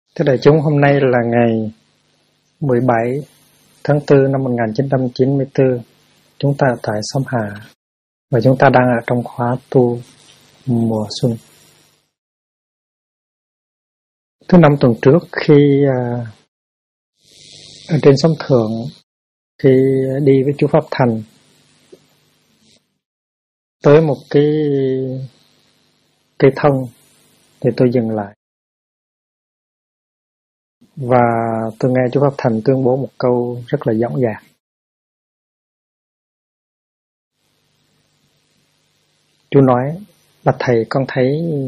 Thưa đại chúng, hôm nay là ngày 17 tháng 4 năm 1994. Chúng ta ở tại xóm Hà và chúng ta đang ở trong khóa tu mùa xuân. Thứ năm tuần trước, khi ở trên xóm Thượng, khi đi với chú Pháp Thành tới một cái cây thông thì tôi dừng lại. Và tôi nghe chú Pháp Thành tuyên bố một câu rất là dõng dạc. Chú nói là thầy con thấy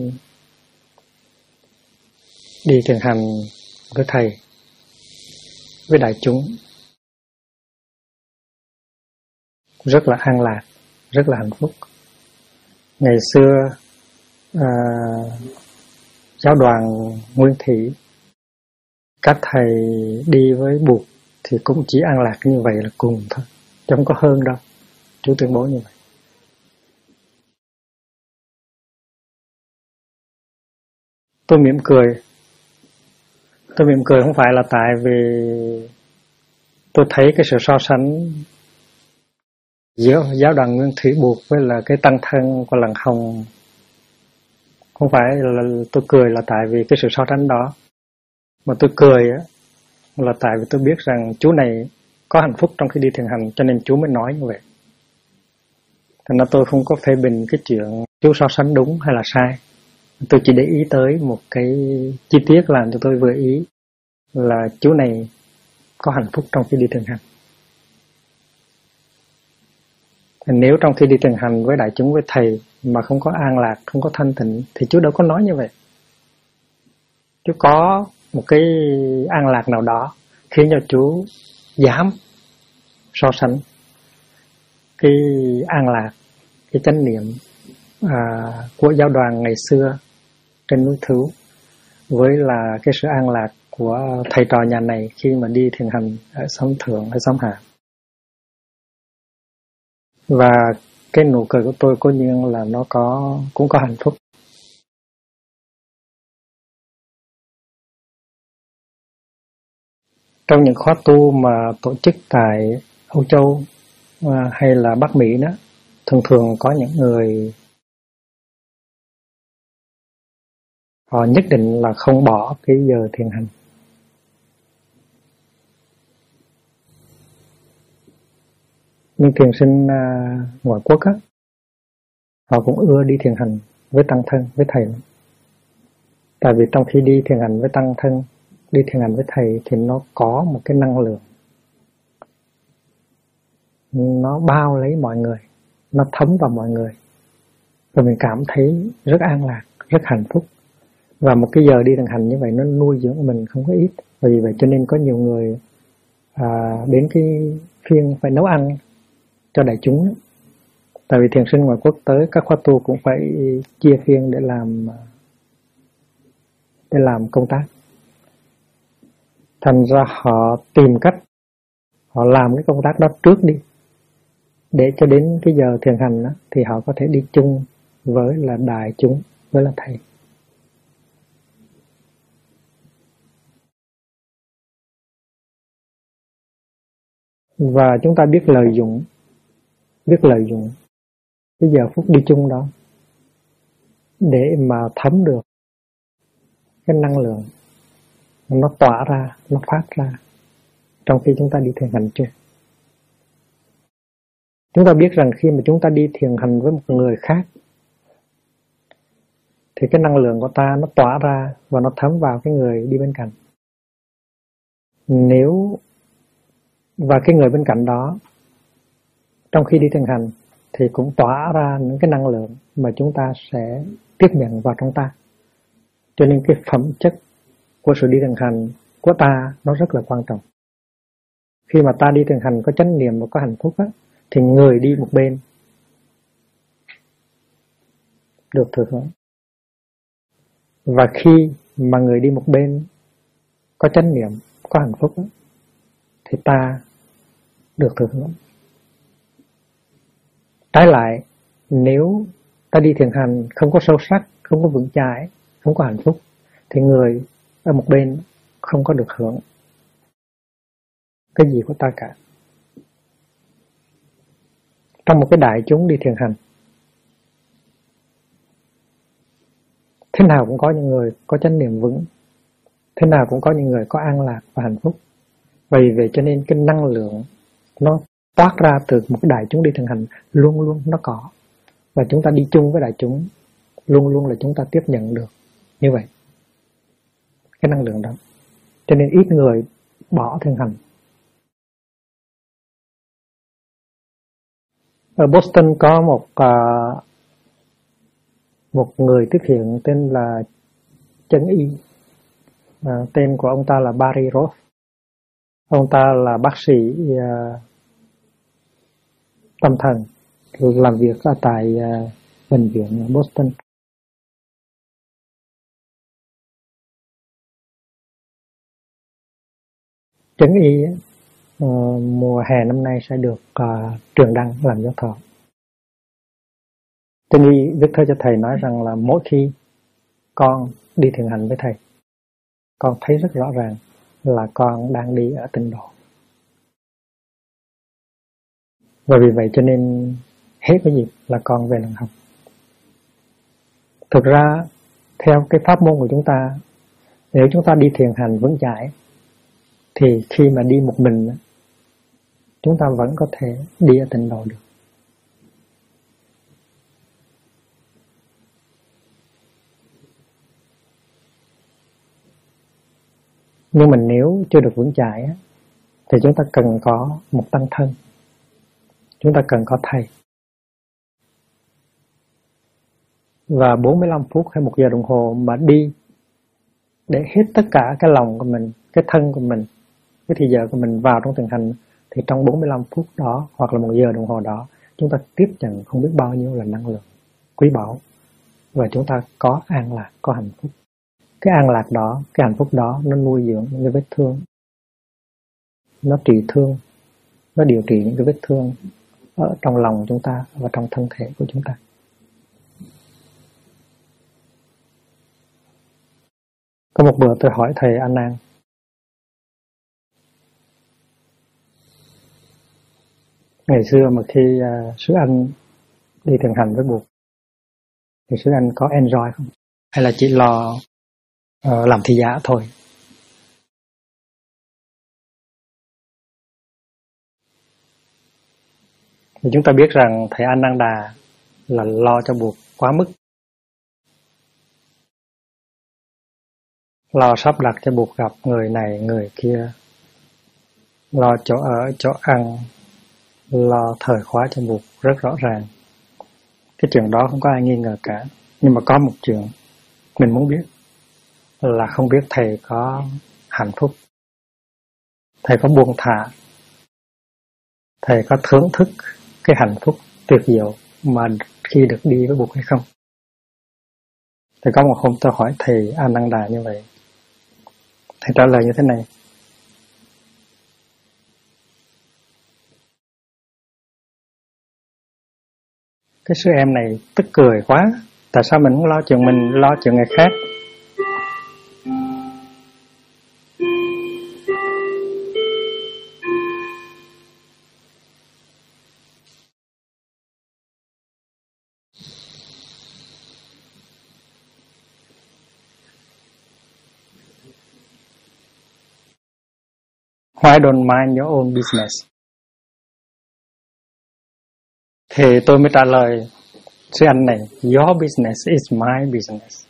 đi thiền hành với thầy, với đại chúng rất là an lạc, rất là hạnh phúc. Ngày xưa giáo đoàn Nguyên Thủy, các thầy đi với Bụt thì cũng chỉ an lạc như vậy là cùng thôi, chứ không có hơn đâu. Chú tuyên bố như vậy. Tôi mỉm cười. Tôi mỉm cười không phải là tại vì tôi thấy cái sự so sánh giữa giáo đoàn Nguyên Thủy Bụt với là cái tăng thân của Lăng Hồng. Không phải là tôi cười là tại vì cái sự so sánh đó, mà tôi cười là tại vì tôi biết rằng chú này có hạnh phúc trong khi đi thiền hành, cho nên chú mới nói như vậy. Thành ra tôi không có phê bình cái chuyện chú so sánh đúng hay là sai. Tôi chỉ để ý tới một cái chi tiết làm cho tôi vừa ý là chú này có hạnh phúc trong khi đi thiền hành. Nếu trong khi đi thiền hành với đại chúng, với thầy mà không có an lạc, không có thanh tịnh thì chú đâu có nói như vậy. Chú có một cái an lạc nào đó khiến cho chú dám so sánh cái an lạc, cái chánh niệm của giáo đoàn ngày xưa trên núi Thứu với là cái sự an lạc của thầy trò nhà này khi mà đi thiền hành ở xóm Thượng, ở xóm Hạ. Và cái nụ cười của tôi cố nhiên là nó cũng có hạnh phúc. Trong những khóa tu mà tổ chức tại Âu Châu hay là Bắc Mỹ đó, thường có những người họ nhất định là không bỏ cái giờ thiền hành. Nhưng thiền sinh ngoại quốc á, họ cũng ưa đi thiền hành với tăng thân, với thầy. Tại vì trong khi đi thiền hành với tăng thân, đi thiền hành với thầy thì nó có một cái năng lượng, nó bao lấy mọi người, nó thấm vào mọi người, và mình cảm thấy rất an lạc, rất hạnh phúc. Và một cái giờ đi thiền hành như vậy nó nuôi dưỡng mình không có ít. Và vì vậy cho nên có nhiều người đến cái phiên phải nấu ăn cho đại chúng. Tại vì thiền sinh ngoại quốc tới các khóa tu cũng phải chia phiên để làm công tác. Thành ra họ tìm cách họ làm cái công tác đó trước đi, để cho đến cái giờ thiền hành đó, thì họ có thể đi chung với là đại chúng, với là thầy. Và chúng ta biết lợi dụng cái giờ phút đi chung đó để mà thấm được cái năng lượng nó tỏa ra, nó phát ra trong khi chúng ta đi thiền hành chưa. Chúng ta biết rằng khi mà chúng ta đi thiền hành với một người khác thì cái năng lượng của ta nó tỏa ra và nó thấm vào cái người đi bên cạnh. Và cái người bên cạnh đó trong khi đi thiền hành thì cũng tỏa ra những cái năng lượng mà chúng ta sẽ tiếp nhận vào trong ta. Cho nên cái phẩm chất của sự đi thiền hành của ta nó rất là quan trọng. Khi mà ta đi thiền hành có chánh niệm và có hạnh phúc á, thì người đi một bên được thừa hưởng. Và khi mà người đi một bên có chánh niệm, có hạnh phúc á, thì ta được thừa hưởng. Trái lại, nếu ta đi thiền hành không có sâu sắc, không có vững chãi, không có hạnh phúc, thì người ở một bên không có được hưởng cái gì của ta cả. Trong một cái đại chúng đi thiền hành, thế nào cũng có những người có chánh niệm vững, thế nào cũng có những người có an lạc và hạnh phúc. Vì vậy cho nên cái năng lượng nó toát ra từ một cái đại chúng đi thiền hành luôn luôn nó có. Và chúng ta đi chung với đại chúng, luôn luôn là chúng ta tiếp nhận được như vậy cái năng lượng đó. Cho nên ít người bỏ thiền hành. Ở Boston có một người tiếp hiện tên là Chấn Y. Tên của ông ta là Barry Roth. Ông ta là bác sĩ tâm thần, làm việc ở tại bệnh viện Boston. Chấn Y mùa hè năm nay sẽ được Trường Đăng làm giáo thọ. Chấn Y viết thơ cho thầy nói rằng là mỗi khi con đi thiền hành với thầy, con thấy rất rõ ràng là con đang đi ở tịnh độ. Và vì vậy cho nên hết cái dịp là con về lần học. Thực ra theo cái pháp môn của chúng ta, nếu chúng ta đi thiền hành vững chãi thì khi mà đi một mình chúng ta vẫn có thể đi ở tịnh độ được. Nhưng mà nếu chưa được vững chãi thì chúng ta cần có một tăng thân, chúng ta cần có thầy. Và 45 phút hay 1 giờ đồng hồ mà đi để hết tất cả cái lòng của mình, cái thân của mình, cái thời giờ của mình vào trong thiền hành, thì trong 45 phút đó hoặc là 1 giờ đồng hồ đó chúng ta tiếp nhận không biết bao nhiêu là năng lượng quý báu, và chúng ta có an lạc, có hạnh phúc. Cái an lạc đó, cái hạnh phúc đó nó nuôi dưỡng những cái vết thương, nó trị thương, nó điều trị những cái vết thương ở trong lòng chúng ta và trong thân thể của chúng ta. Có một bữa tôi hỏi thầy A Nan, ngày xưa mà khi sư anh đi thiền hành với Bụt thì sư anh có enjoy không? Hay là chỉ lo làm thị giả thôi? Thì chúng ta biết rằng thầy Ananda là lo cho Bụt quá mức, lo sắp đặt cho Bụt gặp người này người kia, lo chỗ ở, chỗ ăn, lo thời khóa cho Bụt rất rõ ràng. Cái chuyện đó không có ai nghi ngờ cả. Nhưng mà có một chuyện mình muốn biết là không biết thầy có hạnh phúc, thầy có buông thả, thầy có thưởng thức cái hạnh phúc tuyệt diệu mà khi được đi với Bụt hay không. Thì có một hôm tôi hỏi thầy Ananda như vậy, thầy trả lời như thế này: cái sư em này tức cười quá, tại sao mình không lo chuyện mình, lo chuyện người khác? Why don't mind your own business? Thì tôi mới trả lời sư anh này, your business is my business.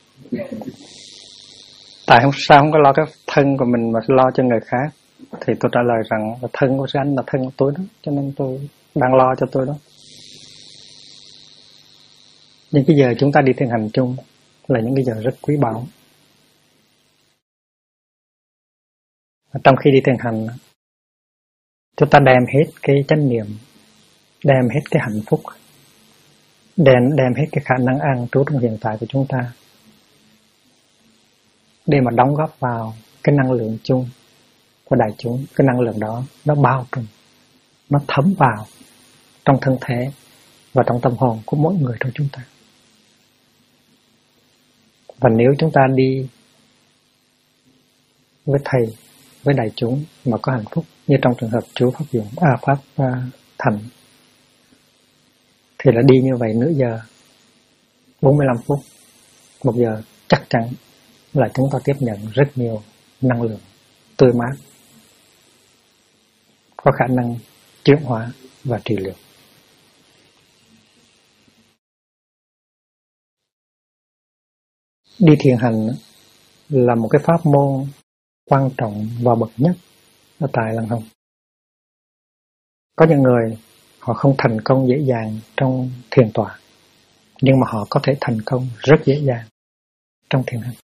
Tại sao không có lo cái thân của mình mà lo cho người khác? Thì tôi trả lời rằng là thân của sư anh là thân của tôi đó, cho nên tôi đang lo cho tôi đó. Nhưng cái giờ chúng ta đi thiền hành chung là những cái giờ rất quý báu. Trong khi đi thiền hành, chúng ta đem hết cái chánh niệm, đem hết cái hạnh phúc, đem hết cái khả năng an trú trong hiện tại của chúng ta để mà đóng góp vào cái năng lượng chung của đại chúng. Cái năng lượng đó nó bao trùm, nó thấm vào trong thân thể và trong tâm hồn của mỗi người trong chúng ta. Và nếu chúng ta đi với thầy, với đại chúng mà có hạnh phúc, như trong trường hợp chú Pháp Dũng, Pháp Thành, thì là đi như vậy nửa giờ, 45 phút, 1 giờ, chắc chắn là chúng ta tiếp nhận rất nhiều năng lượng tươi mát, có khả năng chuyển hóa và trị liệu. Đi thiền hành là một cái pháp môn quan trọng và bậc nhất ở tại Lăng Hồng. Có những người họ không thành công dễ dàng trong thiền tọa, nhưng mà họ có thể thành công rất dễ dàng trong thiền hành.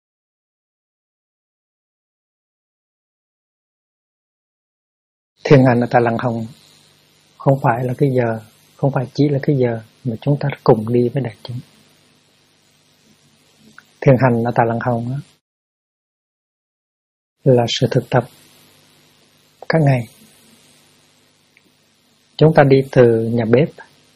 Thiền hành ở tại Lăng Hồng không phải là cái giờ, không phải chỉ là cái giờ mà chúng ta cùng đi với đại chúng. Thiền hành ở tại Lăng Hồng là sự thực tập các ngày. Chúng ta đi từ nhà bếp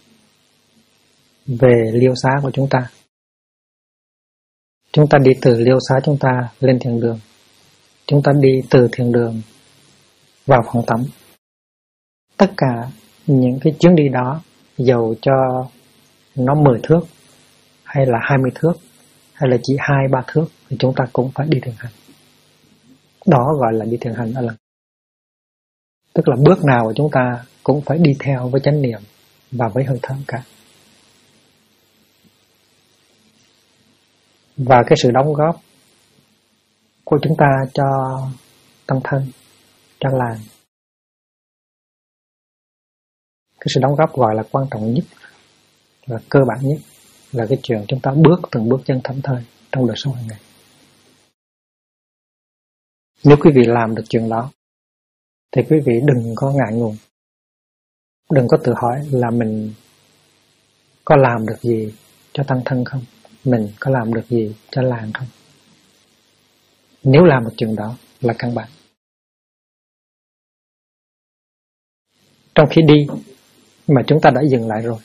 về liêu xá của chúng ta. Chúng ta đi từ liêu xá chúng ta lên thiền đường. Chúng ta đi từ thiền đường vào phòng tắm. Tất cả những cái chuyến đi đó, dầu cho nó 10 thước hay là 20 thước hay là chỉ 2-3 thước thì chúng ta cũng phải đi thiền hành. Đó gọi là đi thiền hành ở Lăng. Tức là bước nào của chúng ta cũng phải đi theo với chánh niệm và với hơi thở cả. Và cái sự đóng góp của chúng ta cho tăng thân, cho làng, cái sự đóng góp gọi là quan trọng nhất, là cơ bản nhất, là cái chuyện chúng ta từng bước chân thảnh thơi trong đời sống hàng ngày. Nếu quý vị làm được chuyện đó thì quý vị đừng có ngại ngùng, đừng có tự hỏi là mình có làm được gì cho tăng thân không, mình có làm được gì cho làng không. Nếu làm được chuyện đó là căn bản. Trong khi đi mà chúng ta đã dừng lại rồi,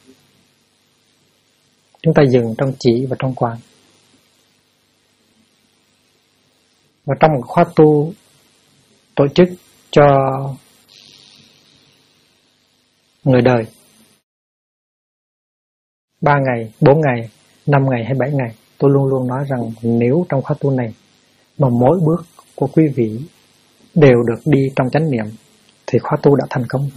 chúng ta dừng trong chỉ và trong quán. Và trong một khóa tu tổ chức cho người đời 3 ngày, 4 ngày, 5 ngày hay 7 ngày, tôi luôn luôn nói rằng nếu trong khóa tu này mà mỗi bước của quý vị đều được đi trong chánh niệm thì khóa tu đã thành công.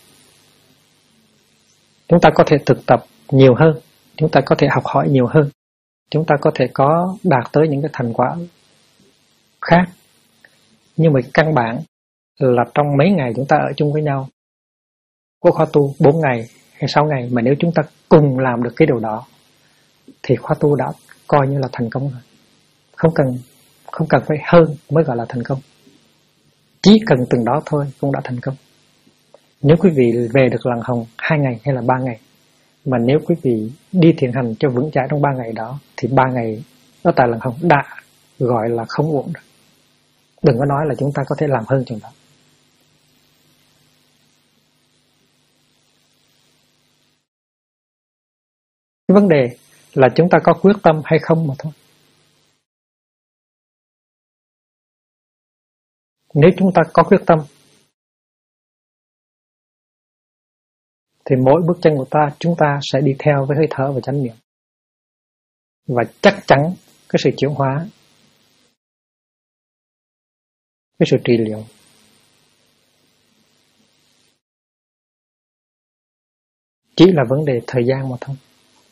Chúng ta có thể thực tập nhiều hơn, chúng ta có thể học hỏi nhiều hơn, chúng ta có thể có đạt tới những cái thành quả khác. Nhưng mà căn bản là trong mấy ngày chúng ta ở chung với nhau, có khóa tu 4 ngày hay 6 ngày, mà nếu chúng ta cùng làm được cái điều đó thì khóa tu đã coi như là thành công rồi. Không cần phải hơn mới gọi là thành công. Chỉ cần từng đó thôi cũng đã thành công. Nếu quý vị về được Lăng Hồng 2 ngày hay là 3 ngày, mà nếu quý vị đi thiền hành cho vững chãi trong 3 ngày đó, thì 3 ngày ở tại Lăng Hồng đã gọi là không uổng rồi. Đừng có nói là chúng ta có thể làm hơn chừng đó. Cái vấn đề là chúng ta có quyết tâm hay không mà thôi. Nếu chúng ta có quyết tâm thì mỗi bước chân của chúng ta sẽ đi theo với hơi thở và chánh niệm. Và chắc chắn cái sự chuyển hóa, cái sự trị liệu chỉ là vấn đề thời gian mà thôi.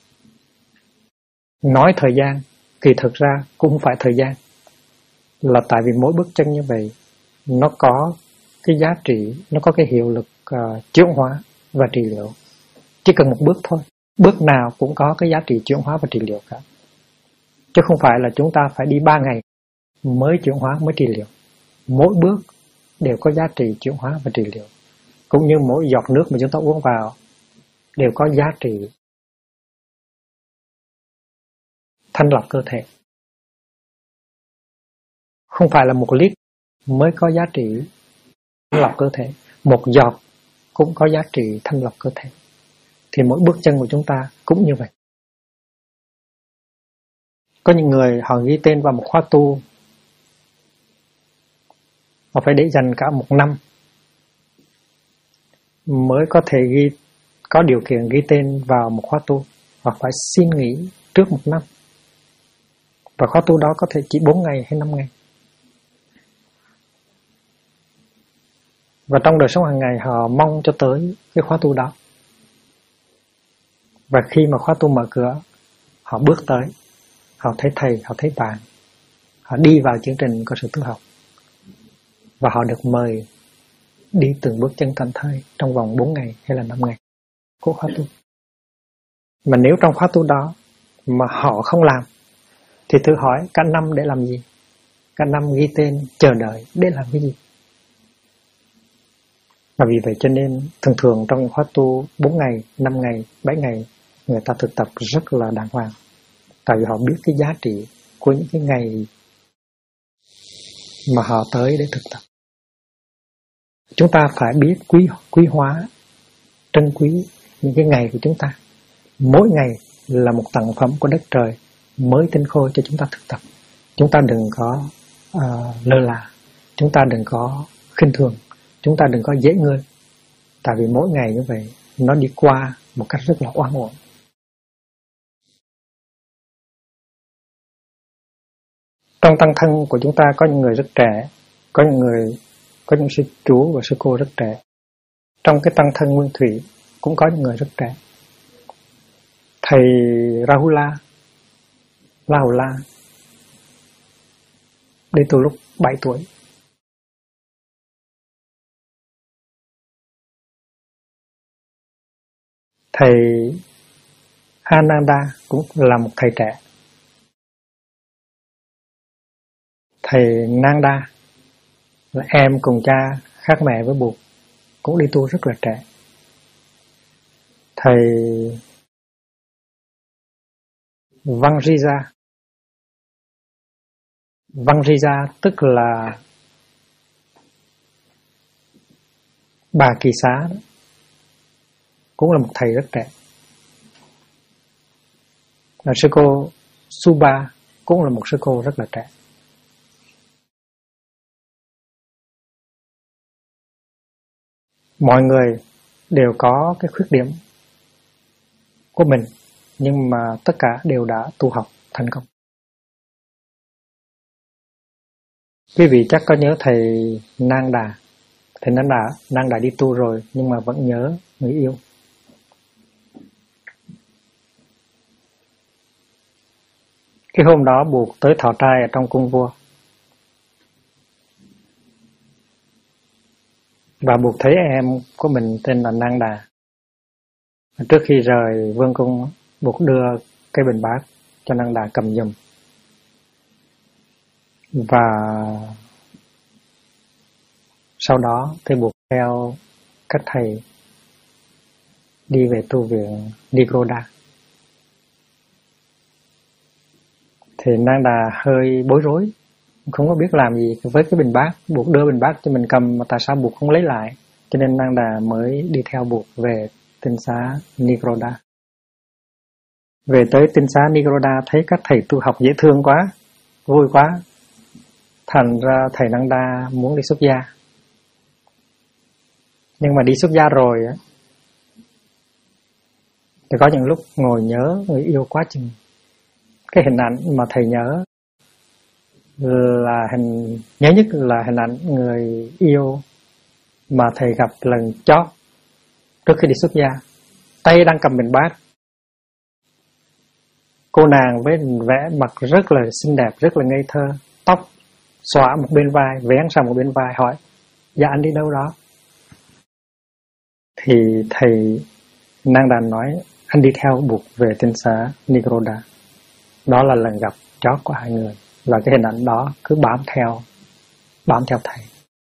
Nói thời gian, kỳ thực ra cũng không phải thời gian, là tại vì mỗi bước chân như vậy nó có cái giá trị, nó có cái hiệu lực chuyển hóa và trị liệu. Chỉ cần một bước thôi, bước nào cũng có cái giá trị chuyển hóa và trị liệu cả. Chứ không phải là chúng ta phải đi 3 ngày mới chuyển hóa, mới trị liệu. Mỗi bước đều có giá trị chuyển hóa và trị liệu. Cũng như mỗi giọt nước mà chúng ta uống vào đều có giá trị thanh lọc cơ thể. Không phải là 1 lít mới có giá trị thanh lọc cơ thể, 1 giọt cũng có giá trị thanh lọc cơ thể. Thì mỗi bước chân của chúng ta cũng như vậy. Có những người họ ghi tên vào một khóa tu Họ phải để dành cả 1 năm mới có thể có điều kiện ghi tên vào một khóa tu, hoặc phải xin nghỉ trước 1 năm. Và khóa tu đó có thể chỉ 4 ngày hay 5 ngày. Và trong đời sống hàng ngày họ mong cho tới cái khóa tu đó. Và khi mà khóa tu mở cửa, họ bước tới, họ thấy thầy, họ thấy bạn, họ đi vào chương trình cơ sở tu học. Và họ được mời đi từng bước chân thảnh thơi trong vòng 4 ngày hay là 5 ngày của khóa tu. Mà nếu trong khóa tu đó mà họ không làm, thì thử hỏi cả năm để làm gì? Cả năm ghi tên chờ đợi để làm cái gì? Và vì vậy cho nên thường trong khóa tu 4 ngày, 5 ngày, 7 ngày, người ta thực tập rất là đàng hoàng. Tại vì họ biết cái giá trị của những cái ngày mà họ tới để thực tập. Chúng ta phải biết quý hóa, trân quý những cái ngày của chúng ta. Mỗi ngày là một tặng phẩm của đất trời mới tinh khôi cho chúng ta thực tập. Chúng ta đừng có lơ là, chúng ta đừng có khinh thường, chúng ta đừng có dễ ngơi. Tại vì mỗi ngày như vậy nó đi qua một cách rất là oan uổng. Trong tăng thân của chúng ta có những người rất trẻ, có những sư chú và sư cô rất trẻ. Trong cái tăng thân nguyên thủy cũng có những người rất trẻ. Thầy Rahula đi từ lúc 7 tuổi. Thầy Ananda cũng là một thầy trẻ. Thầy Nanda là em cùng cha khác mẹ với Bụt, cũng đi tu rất là trẻ. Thầy Vangriza tức là Bà Kỳ Xá đó, cũng là một thầy rất trẻ. Và sư cô Suba cũng là một sư cô rất là trẻ. Mọi người đều có cái khuyết điểm của mình, nhưng mà tất cả đều đã tu học thành công. Quý vị chắc có nhớ thầy Nanda. Thầy Nanda đi tu rồi nhưng mà vẫn nhớ người yêu. Cái hôm đó Bụt tới thọ trai ở trong cung vua. Và Bụt thấy em của mình tên là Nanda. Trước khi rời vương cung, Bụt đưa cái bình bát cho Nanda cầm giùm. Và sau đó thì Bụt theo các thầy đi về tu viện Nigoda. Thì Nanda hơi bối rối, không có biết làm gì với cái bình bát. Bụt đưa bình bát cho mình cầm mà tại sao Bụt không lấy lại? Cho nên Nanda mới đi theo Bụt về tinh xá Nigoda. Về tới tinh xá Nigoda thấy các thầy tu học dễ thương quá, vui quá. Thành ra thầy Nanda muốn đi xuất gia. Nhưng mà đi xuất gia rồi thì có những lúc ngồi nhớ người yêu quá chừng. Cái hình ảnh mà thầy nhớ nhất là hình ảnh người yêu mà thầy gặp lần chót trước khi đi xuất gia. Tay đang cầm bình bát. Cô nàng với vẻ mặt rất là xinh đẹp, rất là ngây thơ, tóc xõa một bên vai, vén sang một bên vai, hỏi: "Dạ anh đi đâu đó?" Thì thầy Nanda nói: "Anh đi theo Bụt về tinh xá Nigoda." Đó là lần gặp chót của hai người. Và cái hình ảnh đó cứ bám theo thầy.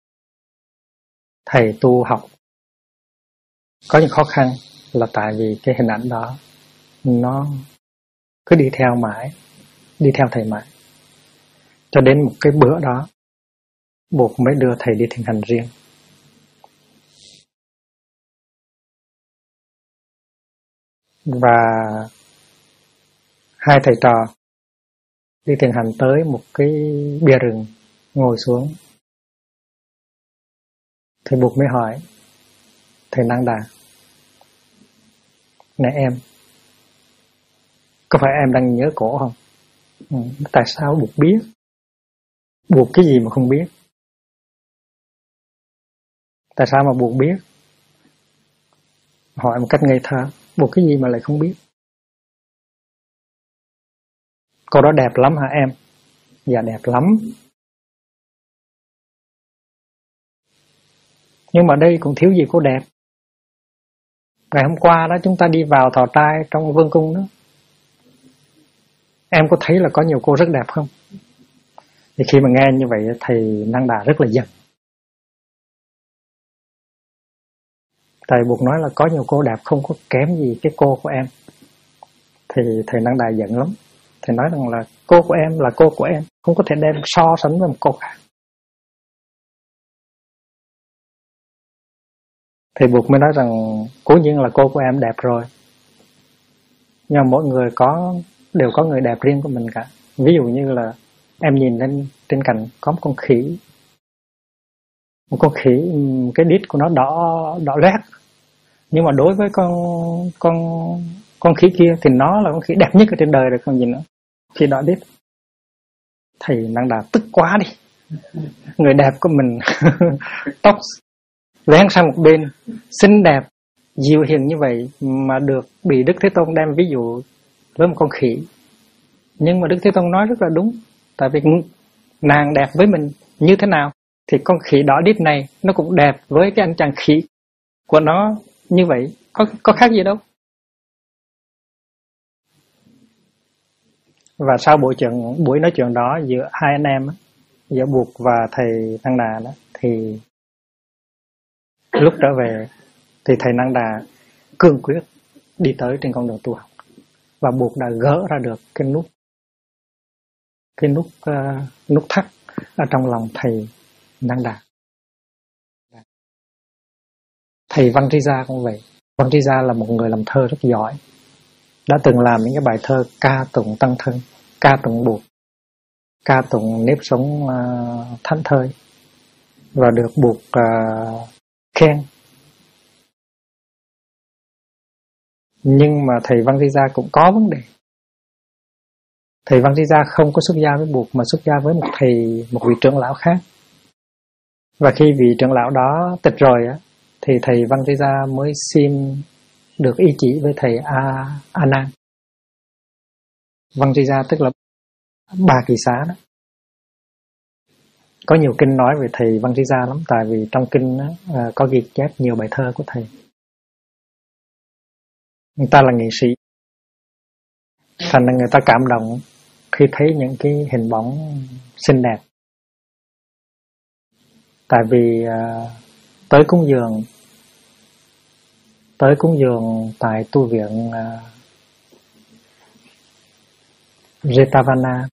Thầy tu học có những khó khăn là tại vì cái hình ảnh đó nó cứ đi theo thầy mãi. Cho đến một cái bữa đó, Bụt mới đưa thầy đi thiền hành riêng. Và hai thầy trò đi thiền hành tới một cái bia rừng, ngồi xuống. Thầy Bụt mới hỏi thầy Năng Đà: này em, có phải em đang nhớ cổ không? Tại sao Bụt biết? Bụt cái gì mà không biết? Tại sao mà Bụt biết? Hỏi một cách ngây thơ, Bụt cái gì mà lại không biết? Câu đó đẹp lắm hả em? Dạ đẹp lắm. Nhưng mà đây cũng thiếu gì cô đẹp. Ngày hôm qua đó chúng ta đi vào thọ trai trong vương cung đó, em có thấy là có nhiều cô rất đẹp không? Thì khi mà nghe như vậy thầy Năng Đà rất là giận. Thầy Bụt nói là có nhiều cô đẹp không có kém gì cái cô của em. Thì thầy Năng Đà giận lắm. Thầy nói rằng là cô của em là cô của em, không có thể đem so sánh với một cô khác. Thầy Bụt mới nói rằng cố nhiên là cô của em đẹp rồi, nhưng mỗi người đều có người đẹp riêng của mình cả. Ví dụ như là em nhìn lên trên cành có một con khỉ. Một con khỉ, cái đít của nó đỏ loét. Nhưng mà đối với con khỉ kia thì nó là con khỉ đẹp nhất ở trên đời rồi còn gì nữa. Khi đỏ đít. Thầy Năng Đà tức quá đi. Người đẹp của mình tóc vén sang một bên, xinh đẹp, dịu hiền như vậy mà được bị Đức Thế Tôn đem ví dụ với một con khỉ. Nhưng mà Đức Thế Tôn nói rất là đúng. Tại vì nàng đẹp với mình như thế nào thì con khỉ đỏ đít này nó cũng đẹp với cái anh chàng khỉ của nó như vậy. Có khác gì đâu. Và sau buổi nói chuyện đó giữa hai anh em, giữa Bụt và thầy Năng Đà đó, thì lúc trở về thì thầy Năng Đà cương quyết đi tới trên con đường tu học. Và Bụt đã gỡ ra được cái nút thắt ở trong lòng thầy Năng Đà. Thầy Văn Tri Gia cũng vậy. Văn Tri Gia là một người làm thơ rất giỏi. Đã từng làm những cái bài thơ ca tụng tăng thân, ca tụng Bụt, ca tụng nếp sống thánh thơi, và được Bụt khen. Nhưng mà thầy Văn Tri Gia cũng có vấn đề. Thầy Văn Tri Gia không có xuất gia với Bụt mà xuất gia với một vị trưởng lão khác. Và khi vị trưởng lão đó tịch rồi á, thì thầy Văn Tri Gia mới xin được ý chỉ với thầy A Nan. Văn Tri Gia tức là Bà Kỳ Xá đó. Có nhiều kinh nói về thầy Văn Tri Gia lắm, tại vì trong kinh đó, có ghi chép nhiều bài thơ của thầy. Người ta là nghệ sĩ, thành ra người ta cảm động khi thấy những cái hình bóng xinh đẹp. Tại vì tới cúng dường tại tu viện Jetavana,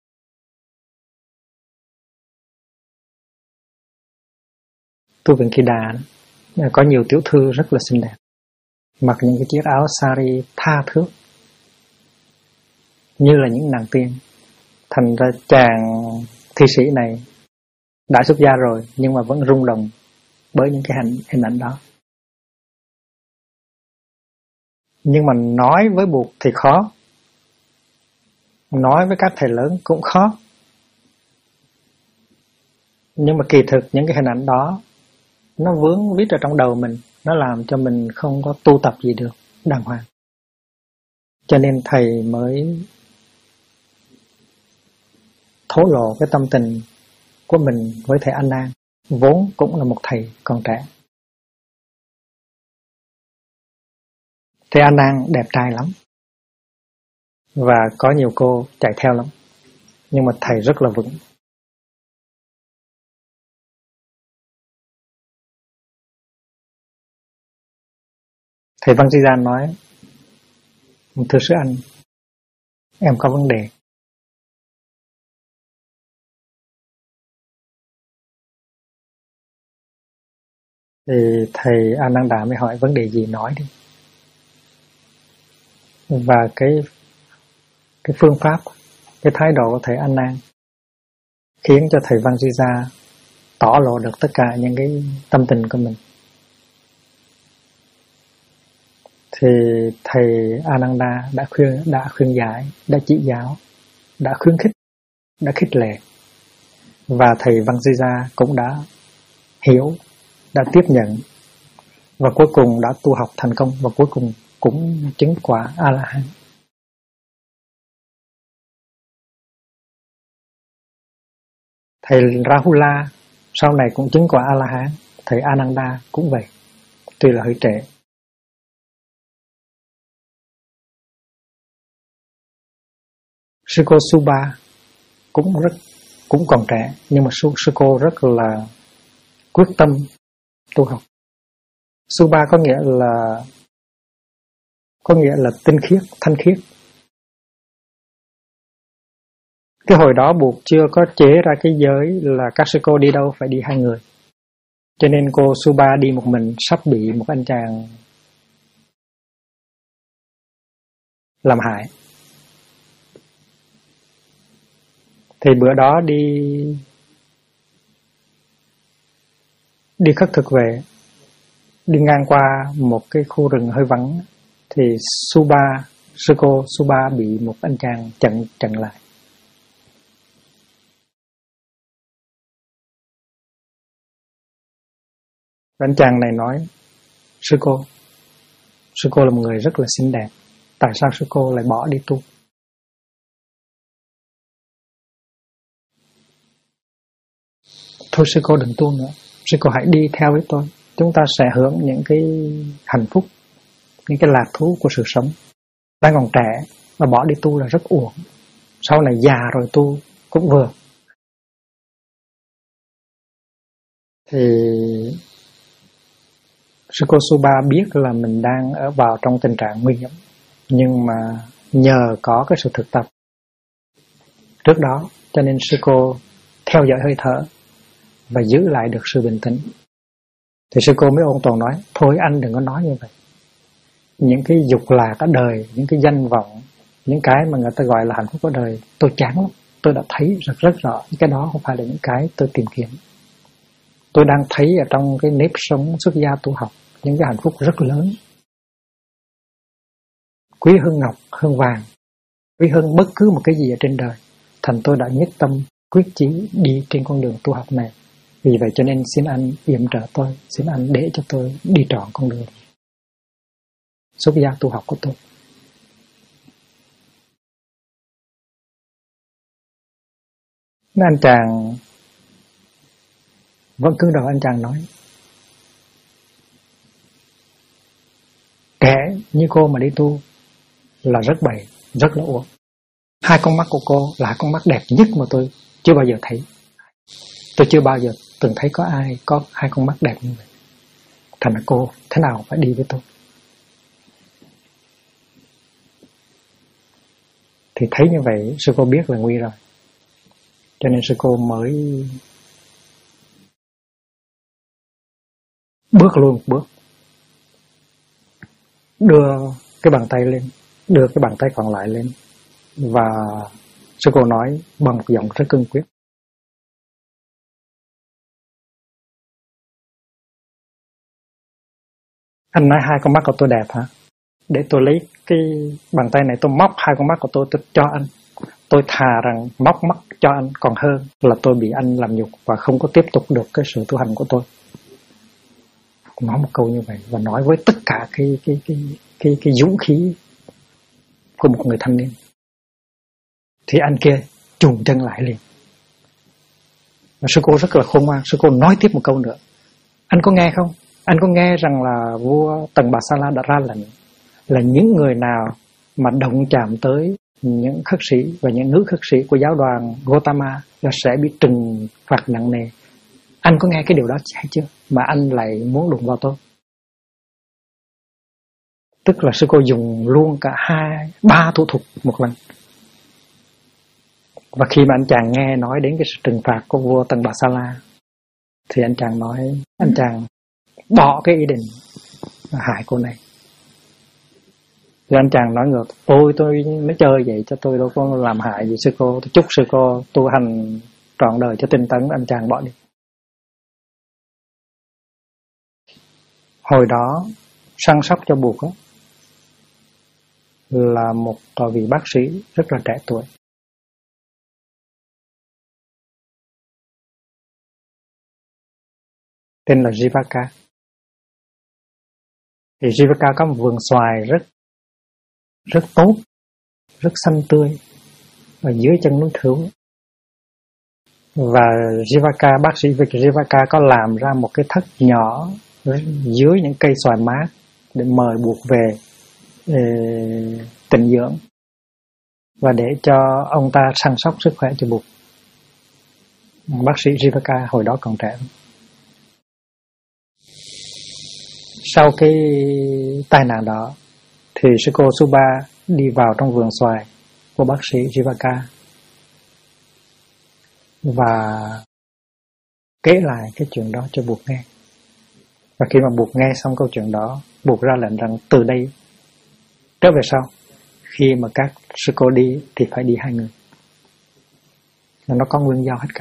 tu viện Kỳ Đà, có nhiều tiểu thư rất là xinh đẹp, mặc những cái chiếc áo sari tha thước như là những nàng tiên. Thành ra chàng thi sĩ này đã xuất gia rồi nhưng mà vẫn rung động bởi những cái hình ảnh đó. Nhưng mà nói với Bụt thì khó, nói với các thầy lớn cũng khó. Nhưng mà kỳ thực những cái hình ảnh đó nó vướng víu ở trong đầu mình, nó làm cho mình không có tu tập gì được đàng hoàng. Cho nên thầy mới thổ lộ cái tâm tình của mình với thầy A Nan, vốn cũng là một thầy còn trẻ. Thầy A Nan đẹp trai lắm và có nhiều cô chạy theo lắm, nhưng mà thầy rất là vững. Thầy Văn Tri Gia nói: thưa sư anh, em có vấn đề. Thì thầy A Nan Đà mới hỏi vấn đề gì nói đi. Và cái phương pháp, cái thái độ của thầy A Nan khiến cho thầy Văn Tri Gia tỏ lộ được tất cả những cái tâm tình của mình. Thì thầy Ananda đã khuyên giải, đã chỉ giáo, đã khuyến khích, đã khích lệ, và thầy Vangzija cũng đã hiểu, đã tiếp nhận, và cuối cùng đã tu học thành công, và cuối cùng cũng chứng quả A-la-hán. Thầy Rahula sau này cũng chứng quả A-la-hán, thầy Ananda cũng vậy, tuy là hơi trễ. Sư cô Suba cũng còn trẻ, nhưng mà sư cô rất là quyết tâm tu học. Suba có nghĩa là tinh khiết, thanh khiết. Cái hồi đó buộc chưa có chế ra cái giới là các sư cô đi đâu phải đi 2 người. Cho nên cô Suba đi một mình, sắp bị một anh chàng làm hại. Thì bữa đó đi khất thực về, đi ngang qua một cái khu rừng hơi vắng, thì sư cô Suba bị một anh chàng chặn lại. Anh chàng này nói: sư cô là một người rất là xinh đẹp, tại sao sư cô lại bỏ đi tu? Thôi sư cô đừng tu nữa, sư cô hãy đi theo với tôi, chúng ta sẽ hưởng những cái hạnh phúc, những cái lạc thú của sự sống. Đang còn trẻ mà bỏ đi tu là rất uổng, sau này già rồi tu cũng vừa. Thì sư cô Suba biết là mình đang ở vào trong tình trạng nguy hiểm, nhưng mà nhờ có cái sự thực tập trước đó, cho nên sư cô theo dõi hơi thở và giữ lại được sự bình tĩnh. Thì sư cô mới ôn tồn nói: thôi anh đừng có nói như vậy. Những cái dục lạc ở đời, những cái danh vọng, những cái mà người ta gọi là hạnh phúc ở đời, tôi chán lắm. Tôi đã thấy rất rõ những cái đó không phải là những cái tôi tìm kiếm. Tôi đang thấy ở trong cái nếp sống xuất gia tu học những cái hạnh phúc rất lớn, quý hơn ngọc, hơn vàng, quý hơn bất cứ một cái gì ở trên đời. Thành tôi đã nhất tâm quyết chí đi trên con đường tu học này. Vì vậy cho nên xin anh yểm trợ tôi, xin anh để cho tôi đi trọn con đường xuất gia tu học của tôi. Nên anh chàng vẫn cứng đầu, anh chàng nói: kẻ như cô mà đi tu là rất bậy, rất là uổng. 2 con mắt của cô là con mắt đẹp nhất mà tôi chưa bao giờ thấy. Tôi chưa bao giờ từng thấy có ai có 2 con mắt đẹp như vậy. Thành ra cô thế nào phải đi với tôi? Thì thấy như vậy sư cô biết là nguy rồi, cho nên sư cô mới bước luôn một bước, đưa cái bàn tay lên, đưa cái bàn tay còn lại lên, và sư cô nói bằng một giọng rất cương quyết: anh nói 2 con mắt của tôi đẹp hả? Để tôi lấy cái bàn tay này tôi móc 2 con mắt của tôi cho anh. Tôi thà rằng móc mắt cho anh còn hơn là tôi bị anh làm nhục và không có tiếp tục được cái sự tu hành của tôi. Nói một câu như vậy và nói với tất cả cái dũng khí của một người thanh niên. Thì anh kia chùn chân lại liền. Và sư cô rất là khôn ngoan, sư cô nói tiếp một câu nữa: anh có nghe không? Anh có nghe rằng là vua Tần Bà Sa La đã ra lệnh là những người nào mà động chạm tới những khất sĩ và những nữ khất sĩ của giáo đoàn Gautama là sẽ bị trừng phạt nặng nề. Anh có nghe cái điều đó hay chưa? Mà anh lại muốn đụng vào tôi. Tức là sư cô dùng luôn cả 2-3 thủ thuật một lần. Và khi mà anh chàng nghe nói đến cái sự trừng phạt của vua Tần Bà Sa La, thì anh chàng nói, anh chàng bỏ cái ý định hại cô này. Thì anh chàng nói ngược: tôi mới chơi vậy, cho tôi đâu có làm hại gì sư cô, tôi chúc sư cô tu hành trọn đời cho tinh tấn. Anh chàng bỏ đi. Hồi đó săn sóc cho Bụt là một vị bác sĩ rất là trẻ tuổi. Tên là Jivaka. Thì Jivaka có một vườn xoài rất tốt, rất xanh tươi ở dưới chân núi Thứu. Và Jivaka, bác sĩ Jivaka có làm ra một cái thất nhỏ dưới những cây xoài mát để mời Bụt về tịnh dưỡng và để cho ông ta săn sóc sức khỏe cho Bụt. Bác sĩ Jivaka hồi đó còn trẻ. Sau cái tai nạn đó thì sư cô Suba đi vào trong vườn xoài của bác sĩ Jivaka và kể lại cái chuyện đó cho Bụt nghe. Và khi mà Bụt nghe xong câu chuyện đó, Bụt ra lệnh rằng từ đây trở về sau, khi mà các sư cô đi thì phải đi 2 người. Nó có nguyên do hết cả.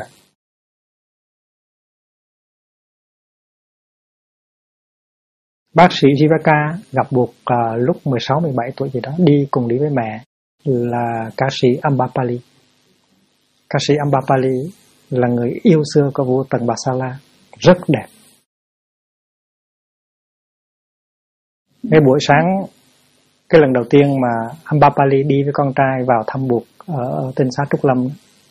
Bác sĩ Jivaka gặp Bụt lúc 16-17 tuổi gì đó, đi với mẹ là ca sĩ Ambapali. Ca sĩ Ambapali là người yêu xưa của vua Tần Bà Sa La, rất đẹp. Cái buổi sáng, cái lần đầu tiên mà Ambapali đi với con trai vào thăm Bụt ở tinh xá Trúc Lâm,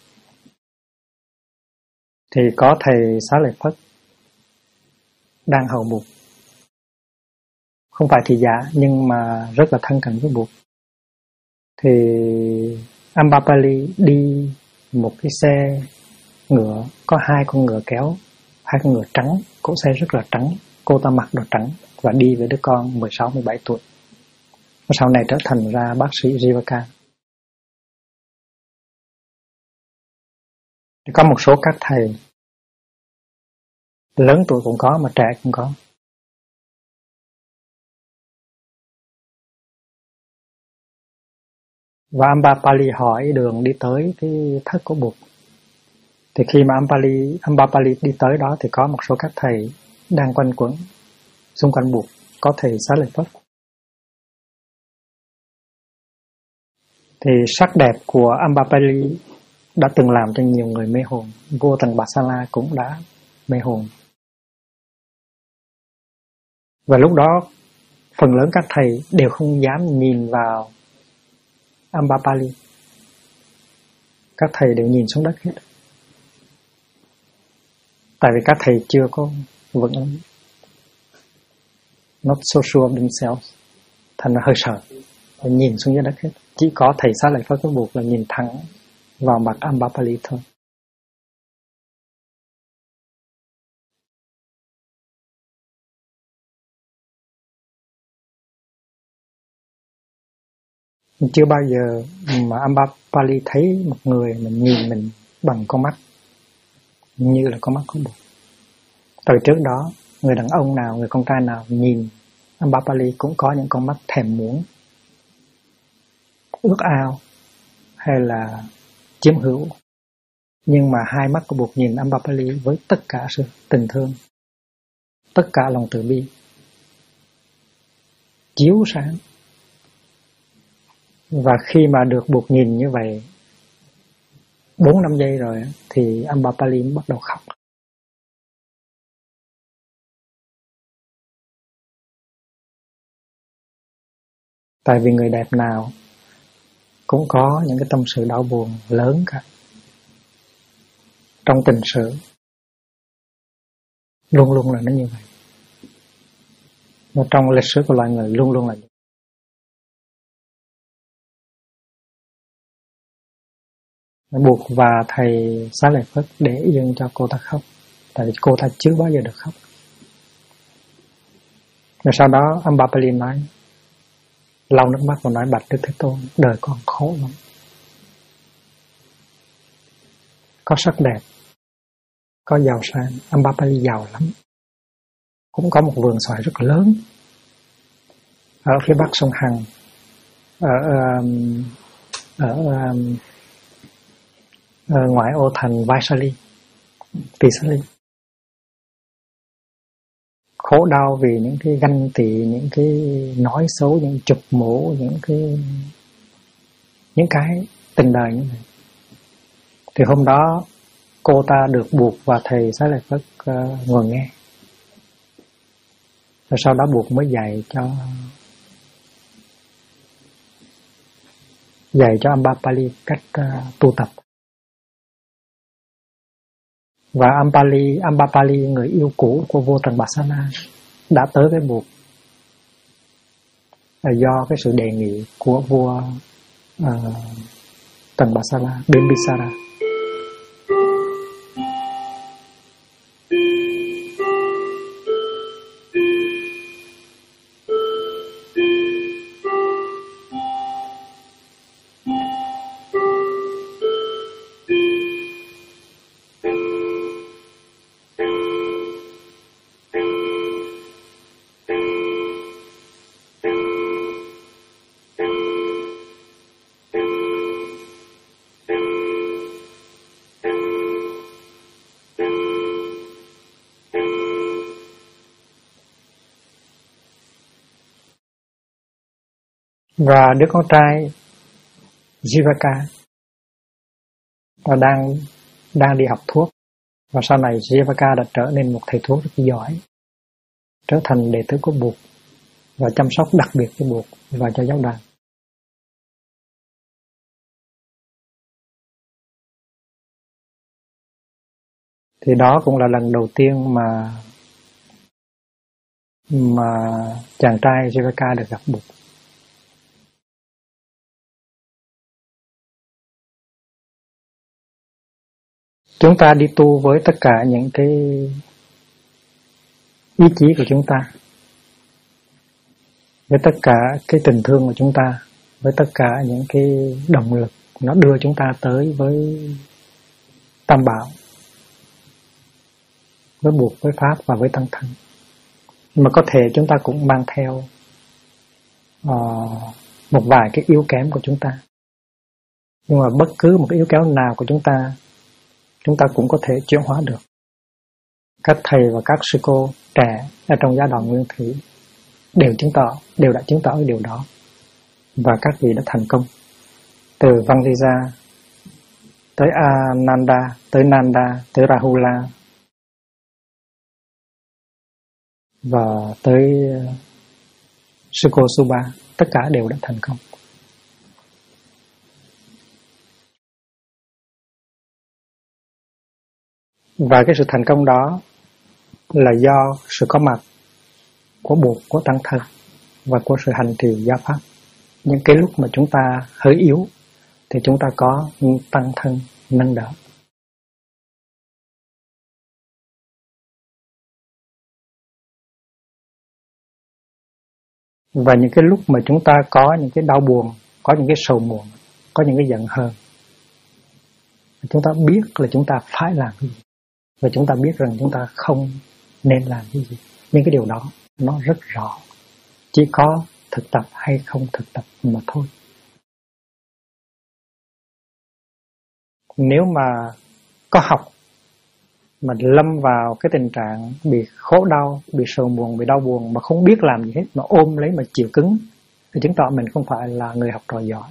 thì có thầy Xá Lợi Phất đang hầu Bụt. Không phải thị giả nhưng mà rất là thân cận với Bụt. Thì Ambapali đi một cái xe ngựa, có 2 con ngựa kéo, 2 con ngựa trắng, cỗ xe rất là trắng, cô ta mặc đồ trắng và đi với đứa con 16-17 tuổi. Và sau này trở thành ra bác sĩ Jivaka. Có một số các thầy lớn tuổi cũng có mà trẻ cũng có. Và Ambapali hỏi đường đi tới cái thất của Bụt. Thì khi mà Ambapali đi tới đó thì có một số các thầy đang quanh quẩn xung quanh Bụt, có thầy Xá Lợi Phất. Thì sắc đẹp của Ambapali đã từng làm cho nhiều người mê hồn. Vua Tần Bà Sa La cũng đã mê hồn. Và lúc đó phần lớn các thầy đều không dám nhìn vào Ambapali. Các thầy đều nhìn xuống đất hết. Tại vì các thầy chưa có vững, not so sure of themselves, thành ra hơi sợ, phải nhìn xuống dưới đất hết. Chỉ có thầy Xá Lợi Phất với Bụt là nhìn thẳng vào mặt Ambapali thôi. Chưa bao giờ mà Ambapali thấy một người mà nhìn mình bằng con mắt như là con mắt của Bụt. Từ trước đó, người đàn ông nào, người con trai nào nhìn Ambapali cũng có những con mắt thèm muốn, ước ao hay là chiếm hữu. Nhưng mà hai mắt của Bụt nhìn Ambapali với tất cả sự tình thương, tất cả lòng từ bi, chiếu sáng. Và khi mà được Bụt nhìn như vậy 4-5 giây rồi thì Ambapali bắt đầu khóc. Tại vì người đẹp nào cũng có những cái tâm sự đau buồn lớn cả. Trong tình sự luôn luôn là nó như vậy. Và trong lịch sử của loài người luôn luôn là như vậy. Buộc và thầy Xá Lợi Phất để dừng cho cô ta khóc. Tại vì cô ta chưa bao giờ được khóc. Rồi sau đó Ambapali nói, lau nước mắt và nói, bạch Đức Thế Tôn, đời con khổ lắm. Có sắc đẹp, có giàu sang, Ambapali giàu lắm. Cũng có một vườn xoài rất lớn ở phía bắc sông Hằng, ở ngoại ô thành Vaisali, Tisali. khổ đau vì những cái ganh tị, những cái nói xấu, những chụp mũ, những cái tình đời như vậy. Thì hôm đó cô ta được buộc và thầy Xá Lợi Phất ngồi nghe. Rồi sau đó buộc mới dạy cho Ambapali cách tu tập. Và Ambapali, người yêu cũ của vua Trần Bát Sa La, đã tới cái buộc do cái sự đề nghị của vua Trần Bát Sa La, Bimbisara. Và đứa con trai Jivaka đang đi học thuốc, và sau này Jivaka đã trở nên một thầy thuốc rất giỏi, trở thành đệ tử của Bụt và chăm sóc đặc biệt cho Bụt và cho giáo đoàn. Thì đó cũng là lần đầu tiên mà chàng trai Jivaka được gặp Bụt. Chúng ta đi tu với tất cả những cái ý chí của chúng ta, với tất cả cái tình thương của chúng ta, với tất cả những cái động lực nó đưa chúng ta tới với Tam Bảo, với Bụt, với Pháp và với Tăng Thân. Nhưng mà có thể chúng ta cũng mang theo một vài cái yếu kém của chúng ta. Nhưng mà bất cứ một cái yếu kém nào của chúng ta cũng có thể chuyển hóa được. Các thầy và các sư cô trẻ ở trong giáo đoàn Nguyên Thủy đều đã chứng tỏ cái điều đó, và các vị đã thành công. Từ Vangija tới Ananda, tới Nanda, tới Rahula và tới sư cô Suba, tất cả đều đã thành công. Và cái sự thành công đó là do sự có mặt của Bụt, của Tăng Thân và của sự hành trì giáo pháp. Những cái lúc mà chúng ta hơi yếu thì chúng ta có Tăng Thân nâng đỡ. Và những cái lúc mà chúng ta có những cái đau buồn, có những cái sầu muộn, có những cái giận hờn, chúng ta biết là chúng ta phải làm cái gì, và chúng ta biết rằng chúng ta không nên làm cái gì. Nhưng cái điều đó nó rất rõ, chỉ có thực tập hay không thực tập mà thôi. Nếu mà có học mà lâm vào cái tình trạng bị khổ đau, bị sầu buồn, bị đau buồn mà không biết làm gì hết, mà ôm lấy mà chịu cứng, thì chứng tỏ mình không phải là người học trò giỏi.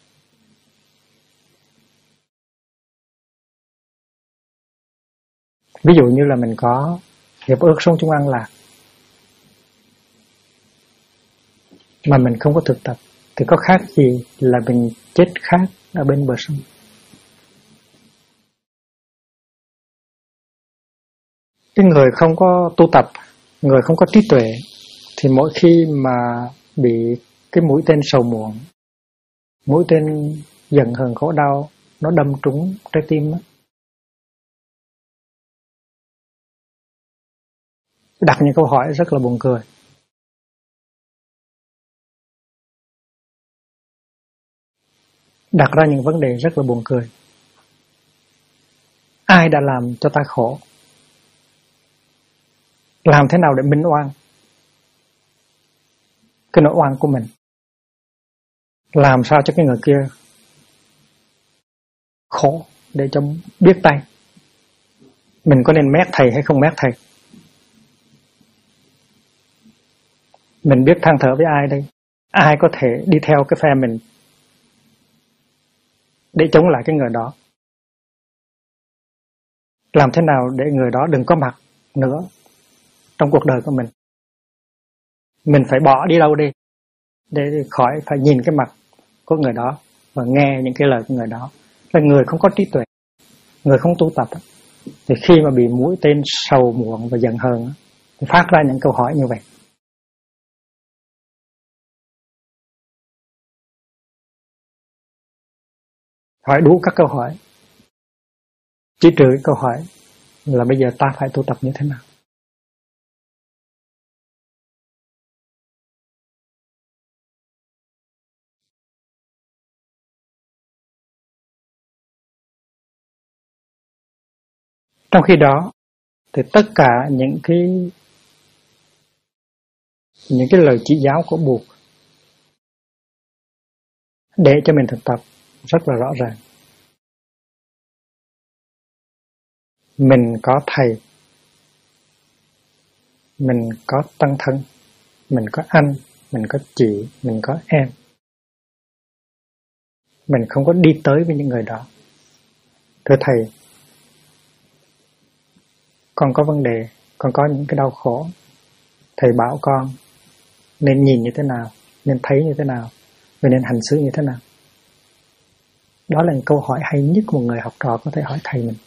Ví dụ như là mình có hiệp ước sống chung an lạc mà mình không có thực tập thì có khác gì là mình chết khát ở bên bờ sông. Cái người không có tu tập, người không có trí tuệ thì mỗi khi mà bị cái mũi tên sầu muộn, mũi tên giận hờn khổ đau nó đâm trúng trái tim đó, đặt những câu hỏi rất là buồn cười. Đặt ra những vấn đề rất là buồn cười. Ai đã làm cho ta khổ? Làm thế nào để minh oan cái nỗi oan của mình? Làm sao cho cái người kia khổ để cho biết tay? Mình có nên mét thầy hay không mét thầy? Mình biết than thở với ai đây? Ai có thể đi theo cái phe mình để chống lại cái người đó? Làm thế nào để người đó đừng có mặt nữa trong cuộc đời của mình? Mình phải bỏ đi đâu đi để khỏi phải nhìn cái mặt của người đó và nghe những cái lời của người đó. Là người không có trí tuệ, người không tu tập, thì khi mà bị mũi tên sầu muộn và giận hờn thì phát ra những câu hỏi như vậy. Hỏi đủ các câu hỏi, chỉ trừ câu hỏi là bây giờ ta phải tu tập như thế nào. Trong khi đó thì tất cả những cái lời chỉ giáo của Bụt để cho mình thực tập rất là rõ ràng. Mình có thầy, mình có tăng thân, mình có anh, mình có chị, mình có em. Mình không có đi tới với những người đó. Thưa thầy, con có vấn đề, con có những cái đau khổ. Thầy bảo con nên nhìn như thế nào, nên thấy như thế nào, và nên hành xử như thế nào. Đó là câu hỏi hay nhất một người học trò có thể hỏi thầy mình.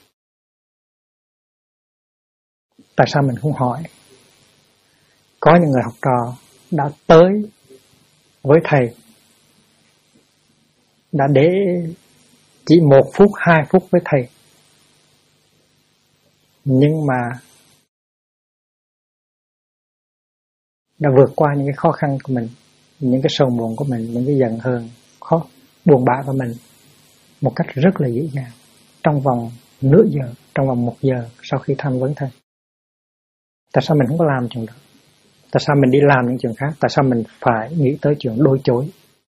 Tại sao mình không hỏi? Có những người học trò đã tới với thầy, đã để chỉ 1 phút, 2 phút với thầy, nhưng mà đã vượt qua những cái khó khăn của mình, những cái sầu muộn của mình, những cái giận hờn, buồn bã của mình một cách rất là dễ dàng, trong vòng nửa giờ, trong vòng 1 giờ sau khi tham vấn thầy. Tại sao mình không có làm chuyện đó? Tại sao mình đi làm những chuyện khác? Tại sao mình phải nghĩ tới chuyện đôi chối?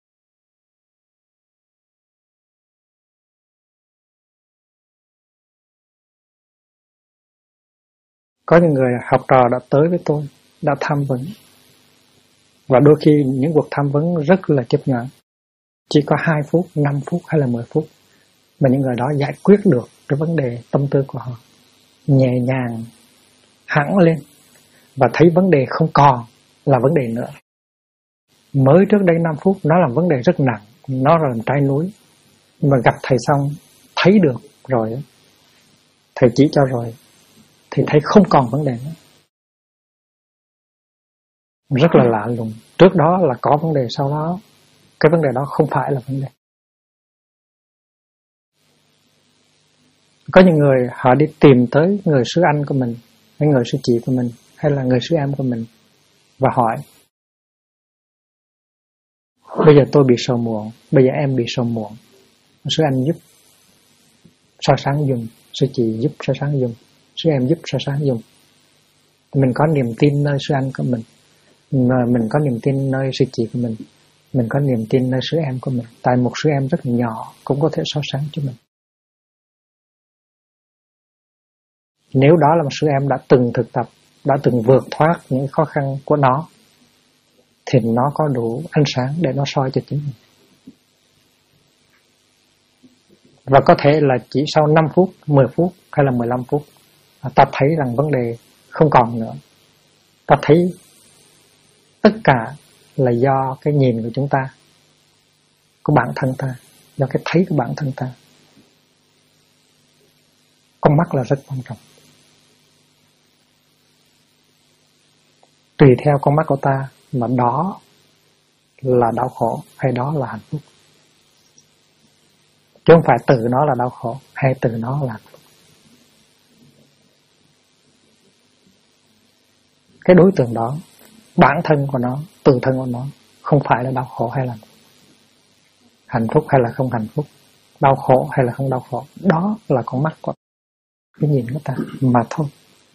Có những người học trò đã tới với tôi, đã tham vấn, và đôi khi những cuộc tham vấn rất là chớp nhoáng, chỉ có 2 phút, 5 phút hay là 10 phút, mà những người đó giải quyết được cái vấn đề tâm tư của họ nhẹ nhàng hẳn lên, và thấy vấn đề không còn là vấn đề nữa. Mới trước đây 5 phút nó là vấn đề rất nặng, nó là trái núi, mà gặp thầy xong thấy được rồi, thầy chỉ cho rồi thì thấy không còn vấn đề nữa. Rất là lạ lùng. Trước đó là có vấn đề, sau đó cái vấn đề đó không phải là vấn đề. Có những người họ đi tìm tới người sư anh của mình, hay người sư chị của mình, hay là người sư em của mình, và hỏi: bây giờ tôi bị sầu muộn, bây giờ em bị sầu muộn, sư anh giúp soi sáng giùm, sư chị giúp soi sáng giùm, sư em giúp soi sáng giùm. Mình có niềm tin nơi sư anh của mình có niềm tin nơi sư chị của mình có niềm tin nơi sư em của mình. Tại một sư em rất nhỏ cũng có thể soi sáng cho mình. Nếu đó là một sư em đã từng thực tập, đã từng vượt thoát những khó khăn của nó, thì nó có đủ ánh sáng để nó soi cho chính mình. Và có thể là chỉ sau 5 phút, 10 phút hay là 15 phút, ta thấy rằng vấn đề không còn nữa. Ta thấy tất cả là do cái nhìn của chúng ta, của bản thân ta, do cái thấy của bản thân ta. Con mắt là rất quan trọng. Tùy theo con mắt của ta mà đó là đau khổ hay đó là hạnh phúc. Chứ không phải từ nó là đau khổ hay từ nó là hạnh phúc. Cái đối tượng đó, bản thân của nó, tự thân của nó không phải là đau khổ hay là hạnh phúc hay là không hạnh phúc, đau khổ hay là không đau khổ. Đó là con mắt của cái nhìn của ta mà thôi.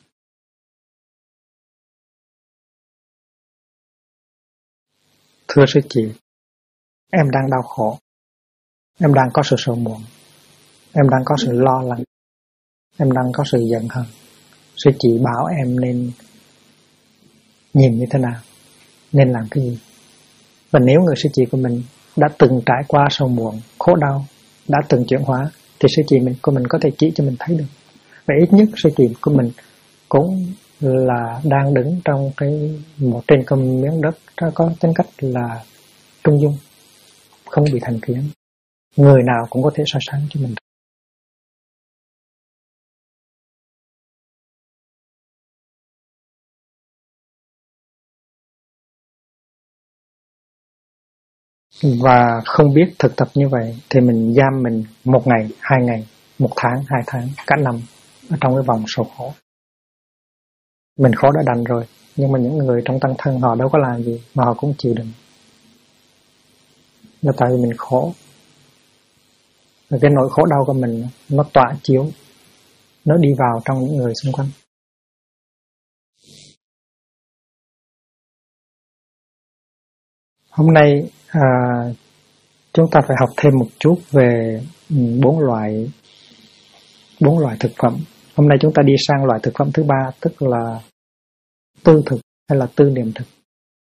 Thưa sư chị, em đang đau khổ, em đang có sự sầu muộn, em đang có sự lo lắng, em đang có sự giận hờn. Sư chị bảo em nên nhìn như thế nào? nên làm cái gì. Và nếu người sư chị của mình đã từng trải qua sầu muộn, khổ đau, đã từng chuyển hóa, thì sư chị của mình có thể chỉ cho mình thấy được. Và ít nhất sư chị của mình cũng là đang đứng trong một trên cái miếng đất có tính cách là trung dung, không bị thành kiến. Người nào cũng có thể so sánh cho mình. Và không biết thực tập như vậy thì mình giam mình 1 ngày, 2 ngày, 1 tháng, 2 tháng, cả năm ở trong cái vòng sầu khổ. Mình khổ đã đành rồi, nhưng mà những người trong tăng thân họ đâu có làm gì mà họ cũng chịu đựng. Là tại vì mình khổ. Và cái nỗi khổ đau của mình nó tỏa chiếu, nó đi vào trong những người xung quanh. Hôm nay chúng ta phải học thêm một chút về 4 loại thực phẩm. Hôm nay chúng ta đi sang loại thực phẩm thứ 3, tức là tư thực hay là tư niệm thực.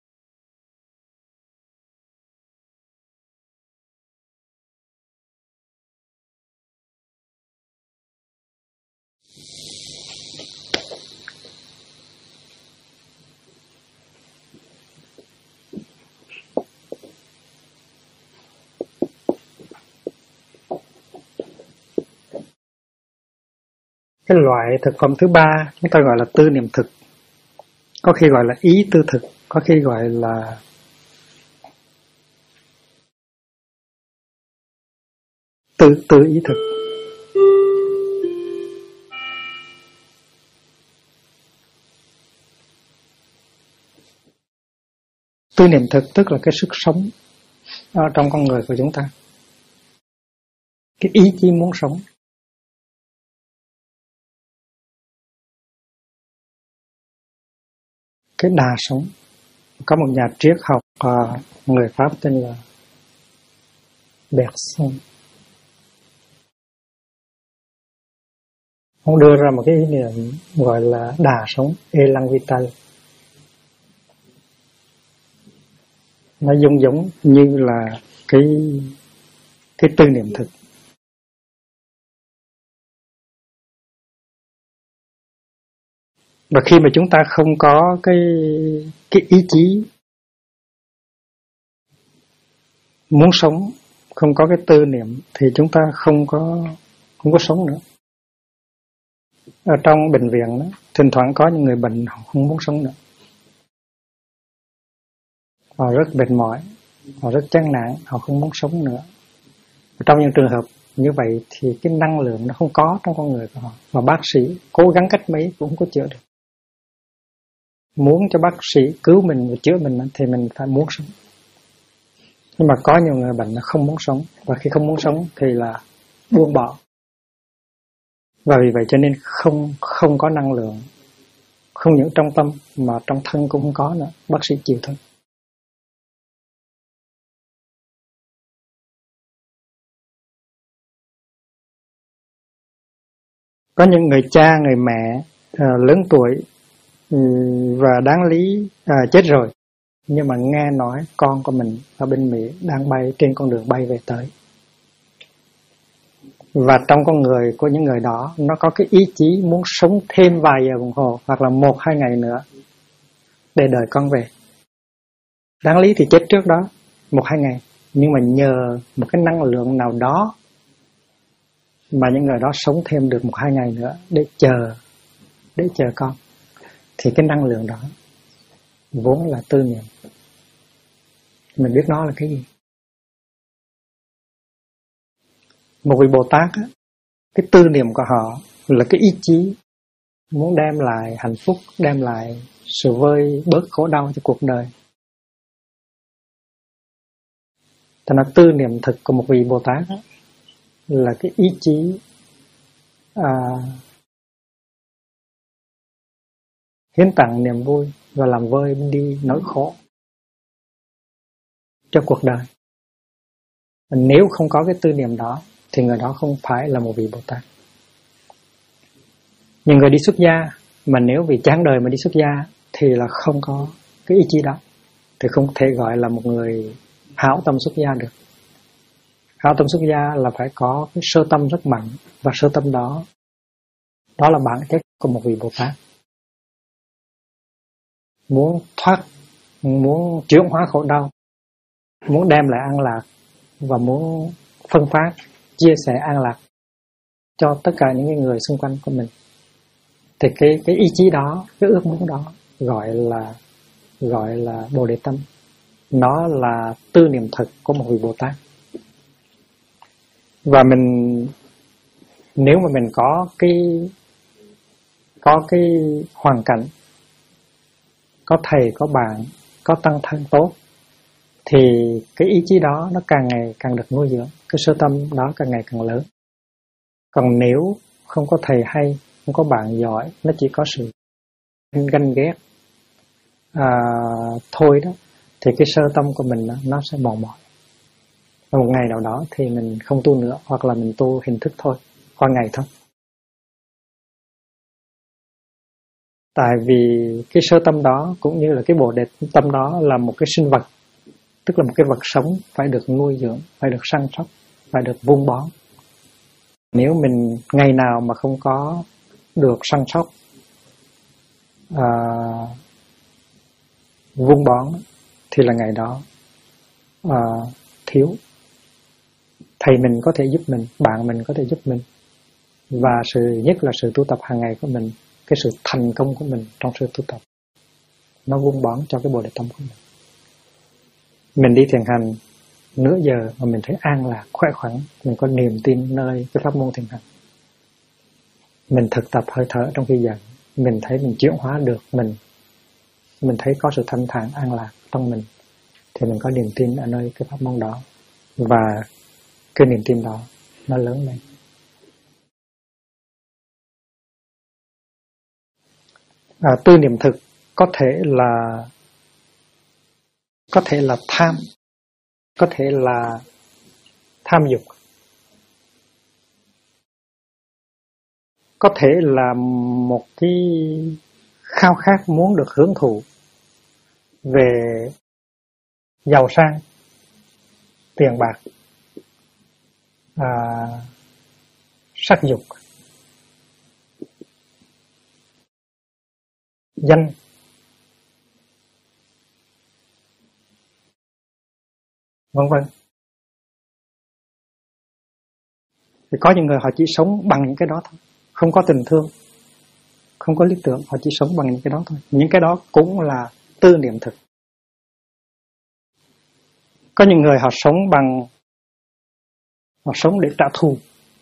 Cái loại thực phẩm thứ 3 chúng ta gọi là tư niệm thực. Có khi gọi là ý tư thực, có khi gọi là tư ý thực. Tư niệm thực tức là cái sức sống ở trong con người của chúng ta. Cái ý chí muốn sống. Cái đà sống. Có một nhà triết học người Pháp tên là Bergson. Ông đưa ra một cái ý niệm gọi là đà sống, élan vital. Nó giống như là cái tư niệm thực. Và khi mà chúng ta không có cái ý chí muốn sống, không có cái tư niệm thì chúng ta không có sống nữa. Ở trong bệnh viện đó, thỉnh thoảng có những người bệnh họ không muốn sống nữa. Họ rất mệt mỏi, họ rất chán nản, họ không muốn sống nữa. Trong những trường hợp như vậy thì cái năng lượng nó không có trong con người của họ. Và bác sĩ cố gắng cách mấy cũng không có chữa được. Muốn cho bác sĩ cứu mình và chữa mình thì mình phải muốn sống. Nhưng mà có nhiều người bệnh là không muốn sống. Và khi không muốn sống thì là buông bỏ. Và vì vậy cho nên không có năng lượng. Không những trong tâm mà trong thân cũng không có nữa. Bác sĩ chịu thôi. Có những người cha, người mẹ lớn tuổi và đáng lý chết rồi, nhưng mà nghe nói con của mình ở bên Mỹ đang bay trên con đường bay về tới. Và trong con người của những người đó, nó có cái ý chí muốn sống thêm vài giờ đồng hồ hoặc là 1-2 ngày nữa để đợi con về. Đáng lý thì chết trước đó 1-2 ngày, nhưng mà nhờ một cái năng lượng nào đó mà những người đó sống thêm được 1-2 ngày nữa để chờ con. Thì cái năng lượng đó vốn là tư niệm. Mình biết nó là cái gì? Một vị Bồ Tát á, cái tư niệm của họ là cái ý chí muốn đem lại hạnh phúc, đem lại sự vơi bớt khổ đau cho cuộc đời. Thành ra tư niệm thực của một vị Bồ Tát á, là cái ý chí hiến tặng niềm vui và làm vơi đi nỗi khổ cho cuộc đời. Nếu không có cái tư niệm đó thì người đó không phải là một vị Bồ Tát. Những người đi xuất gia mà nếu vì chán đời mà đi xuất gia thì là không có cái ý chí đó. thì không thể gọi là một người hảo tâm xuất gia được. Hảo tâm xuất gia là phải có cái sơ tâm rất mạnh, và sơ tâm đó là bản chất của một vị Bồ Tát. Muốn thoát, muốn chuyển hóa khổ đau, muốn đem lại an lạc, và muốn phân phát, chia sẻ an lạc cho tất cả những người xung quanh của mình, thì cái ý chí đó, cái ước muốn đó gọi là Bồ Đề tâm. Nó là tư niệm thực của một vị Bồ Tát. Và nếu mà mình có cái hoàn cảnh, có thầy, có bạn, có tăng thân tốt, thì cái ý chí đó nó càng ngày càng được nuôi dưỡng, cái sơ tâm đó càng ngày càng lớn. Còn nếu không có thầy hay, không có bạn giỏi, nó chỉ có sự ganh ghét thôi đó, thì cái sơ tâm của mình nó sẽ mòn mỏi. Và một ngày nào đó thì mình không tu nữa, hoặc là mình tu hình thức thôi, qua ngày thôi. Tại vì cái sơ tâm đó cũng như là cái Bồ Đề tâm đó là một cái sinh vật, tức là một cái vật sống, phải được nuôi dưỡng, phải được săn sóc, phải được vun bón. Nếu mình ngày nào mà không có được săn sóc, vun bón, thì là ngày đó thiếu. Thầy mình có thể giúp mình, bạn mình có thể giúp mình, và nhất là sự tu tập hàng ngày của mình, cái sự thành công của mình trong sự tu tập, nó vun bón cho cái Bồ Đề tâm của mình. Mình đi thiền hành nửa giờ mà mình thấy an lạc, khỏe khoắn, mình có niềm tin nơi cái pháp môn thiền hành. Mình thực tập hơi thở trong khi giận, mình thấy mình chuyển hóa được mình thấy có sự thanh thản, an lạc trong mình, thì mình có niềm tin ở nơi cái pháp môn đó, và cái niềm tin đó nó lớn lên. Tư niệm thực có thể là tham, có thể là tham dục, có thể là một cái khao khát muốn được hưởng thụ về giàu sang, tiền bạc, sắc dục, danh, vân vân. Thì có những người họ chỉ sống bằng những cái đó thôi, không có tình thương, không có lý tưởng, họ chỉ sống bằng những cái đó thôi. Những cái đó cũng là tư niệm thực. Có những người họ sống để trả thù,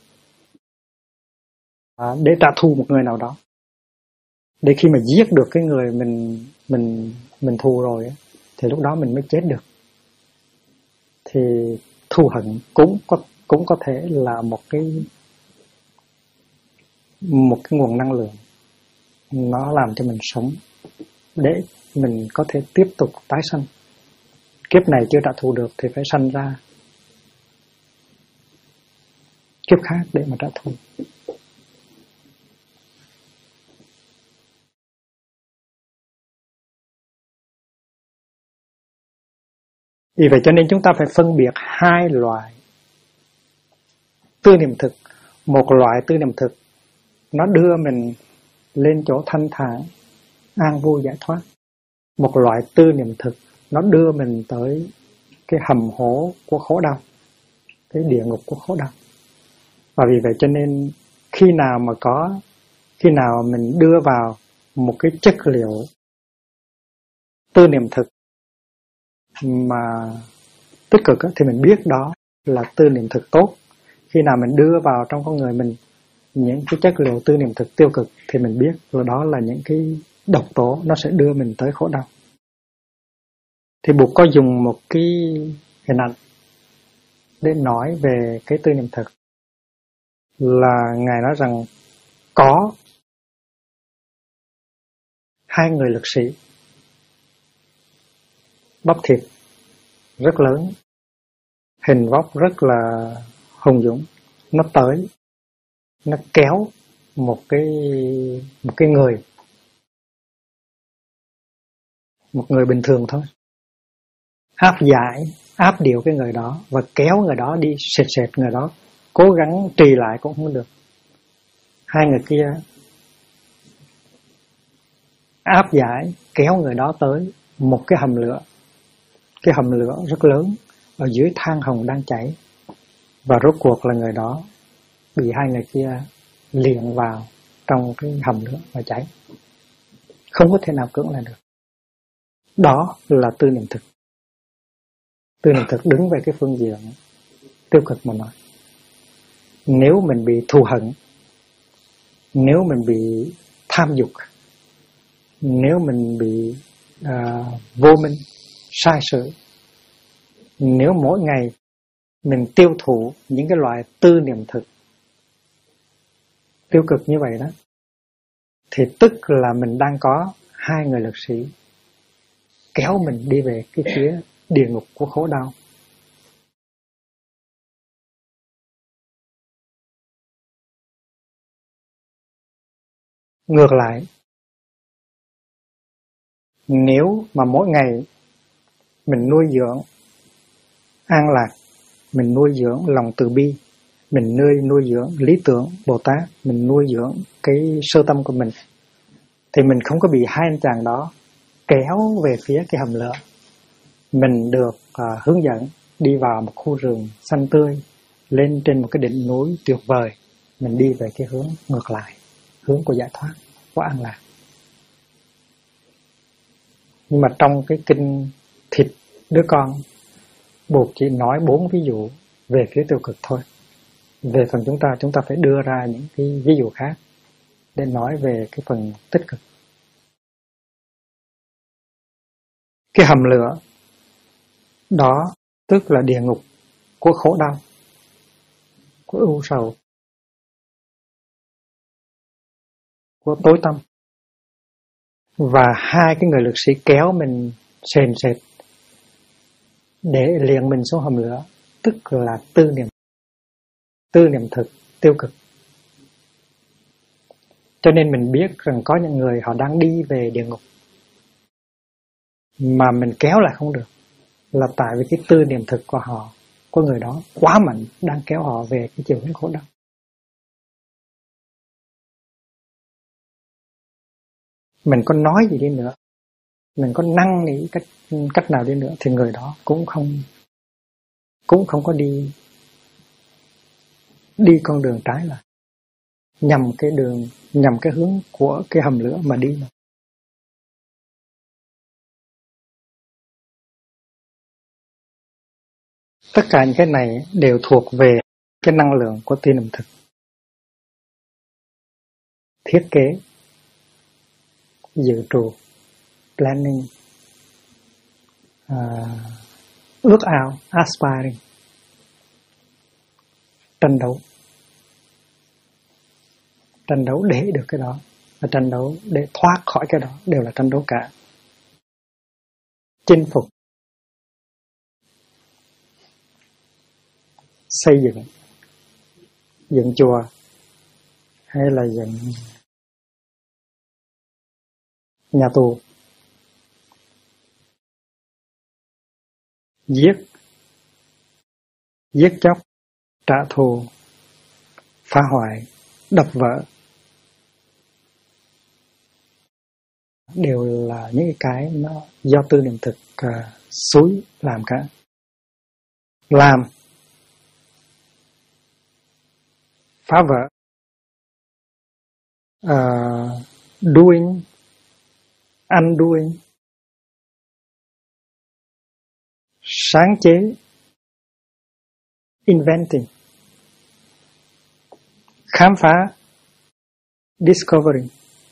để trả thù một người nào đó, để khi mà giết được cái người mình thù rồi, thì lúc đó mình mới chết được. Thì thù hận cũng có thể là một cái nguồn năng lượng, nó làm cho mình sống để mình có thể tiếp tục tái sanh. Kiếp này chưa trả thù được thì phải sanh ra kiếp khác để mà trả thù. Vì vậy cho nên chúng ta phải phân biệt hai loại tư niệm thực. Một loại tư niệm thực nó đưa mình lên chỗ thanh thản, an vui, giải thoát. Một loại tư niệm thực nó đưa mình tới cái hầm hố của khổ đau, cái địa ngục của khổ đau. Và vì vậy cho nên khi nào mình đưa vào một cái chất liệu tư niệm thực mà tích cực thì mình biết đó là tư niệm thực tốt. Khi nào mình đưa vào trong con người mình những cái chất liệu tư niệm thực tiêu cực thì mình biết là đó là những cái độc tố, nó sẽ đưa mình tới khổ đau. Thì Bụt có dùng một cái hình ảnh để nói về cái tư niệm thực, là Ngài nói rằng có hai người lực sĩ bắp thịt rất lớn, hình vóc rất là hùng dũng, nó tới, nó kéo một cái người bình thường thôi, áp giải, áp điều cái người đó và kéo người đó đi sệt người đó, cố gắng trì lại cũng không được. Hai người kia áp giải kéo người đó tới một cái hầm lửa, cái hầm lửa rất lớn ở dưới than hồng đang cháy, và rốt cuộc là người đó bị hai người kia liệng vào trong cái hầm lửa và cháy, không có thể nào cưỡng lại được. Đó là tư niệm thực. Tư niệm thực đứng về cái phương diện tiêu cực mà nói. Nếu mình bị thù hận, nếu mình bị tham dục, nếu mình bị vô minh, sai sự, nếu mỗi ngày mình tiêu thụ những cái loại tư niệm thực tiêu cực như vậy đó, thì tức là mình đang có hai người lực sĩ kéo mình đi về cái phía địa ngục của khổ đau. Ngược lại, nếu mà mỗi ngày mình nuôi dưỡng an lạc, mình nuôi dưỡng lòng từ bi, mình nuôi dưỡng lý tưởng Bồ Tát, mình nuôi dưỡng cái sơ tâm của mình, thì mình không có bị hai anh chàng đó kéo về phía cái hầm lửa. Mình được hướng dẫn đi vào một khu rừng xanh tươi, lên trên một cái đỉnh núi tuyệt vời, mình đi về cái hướng ngược lại, hướng của giải thoát, của an lạc. Nhưng mà trong cái kinh thịt đứa con, buộc chỉ nói 4 ví dụ về phía tiêu cực thôi. Về phần chúng ta phải đưa ra những cái ví dụ khác để nói về cái phần tích cực. Cái hầm lửa đó tức là địa ngục của khổ đau, của ưu sầu, của tối tăm. Và hai cái người lực sĩ kéo mình sền sệt để liệng mình xuống hầm lửa, tức là tư niệm thực tiêu cực. Cho nên mình biết rằng có những người họ đang đi về địa ngục mà mình kéo lại không được, là tại vì cái tư niệm thực của họ, của người đó quá mạnh, đang kéo họ về cái chiều hướng khổ đau. Mình có nói gì đi nữa, mình có năn nỉ cách nào đi nữa, thì người đó cũng không có đi con đường trái lại, nhằm cái hướng của cái hầm lửa mà đi mà. Tất cả những cái này đều thuộc về cái năng lượng của tư niệm thực. Thiết kế, dự trù, planning, ước ao, aspiring, tranh đấu để được cái đó, và tranh đấu để thoát khỏi cái đó, đều là tranh đấu cả. Chinh phục, xây dựng chùa hay là dựng nhà tù, giết chóc, trả thù, phá hoại, đập vỡ, đều là những cái nó do tư niệm thực xúi làm cả. Làm, phá vỡ, doing, undoing, sáng chế, inventing, khám phá, discovering,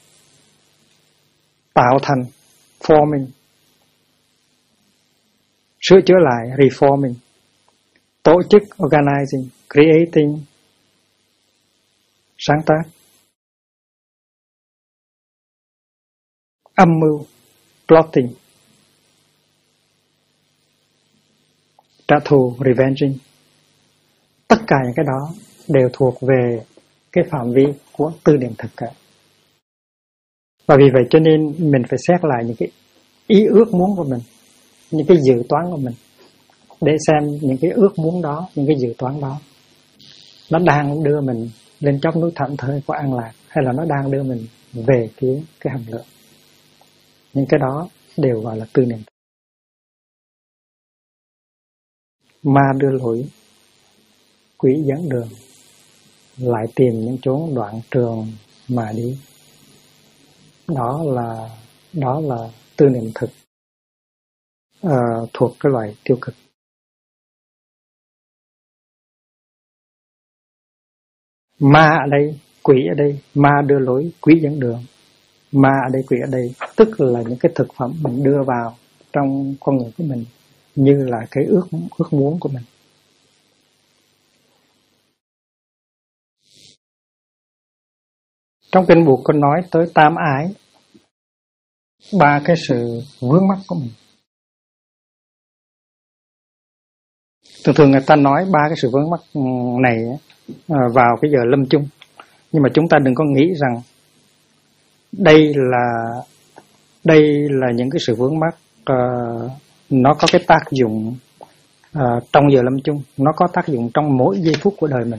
tạo thành, forming, sửa chữa lại, reforming, tổ chức, organizing, creating, sáng tác, âm mưu, plotting, trả thù, revenging. Tất cả những cái đó đều thuộc về cái phạm vi của tư niệm thực cả. Và vì vậy cho nên mình phải xét lại những cái ý ước muốn của mình. những cái dự toán của mình, để xem những cái ước muốn đó, những cái dự toán đó nó đang đưa mình lên chóp núi thảnh thơi của an lạc, hay là nó đang đưa mình về phía cái hầm lửa. Những cái đó đều gọi là tư niệm. Ma đưa lối, quỷ dẫn đường, lại tìm những chốn đoạn trường mà đi. Đó là tư niệm thực, thuộc cái loại tiêu cực. Ma ở đây, quỷ ở đây, ma đưa lối, quỷ dẫn đường. Ma ở đây, quỷ ở đây, tức là những cái thực phẩm mình đưa vào trong con người của mình, như là cái ước muốn của mình. Trong kinh Bụt có nói tới tam ái, ba cái sự vướng mắc của mình. Thường người ta nói ba cái sự vướng mắc này vào cái giờ lâm chung, nhưng mà chúng ta đừng có nghĩ rằng đây là những cái sự vướng mắc nó có cái tác dụng trong giờ lâm chung, nó có tác dụng trong mỗi giây phút của đời mình.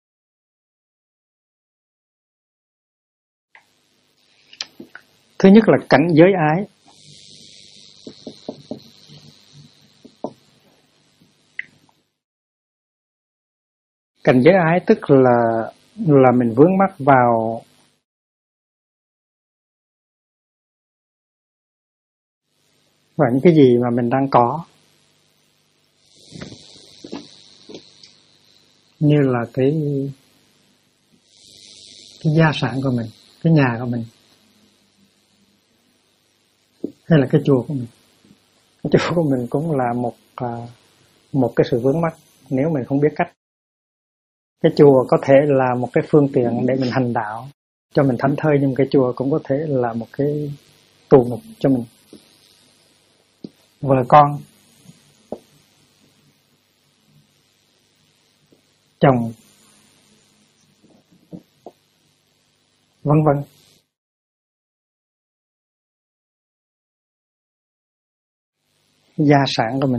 Thứ nhất là cảnh giới ái. Cảnh giới ái tức là mình vướng mắc vào những cái gì mà mình đang có, như là cái gia sản của mình, cái nhà của mình, hay là cái chùa của mình. Cái chùa của mình cũng là một cái sự vướng mắc nếu mình không biết cách. Cái chùa có thể là một cái phương tiện để mình hành đạo, cho mình thảnh thơi, nhưng cái chùa cũng có thể là một cái tù ngục cho mình. Vợ con, chồng, vân vân. Gia sản của mình.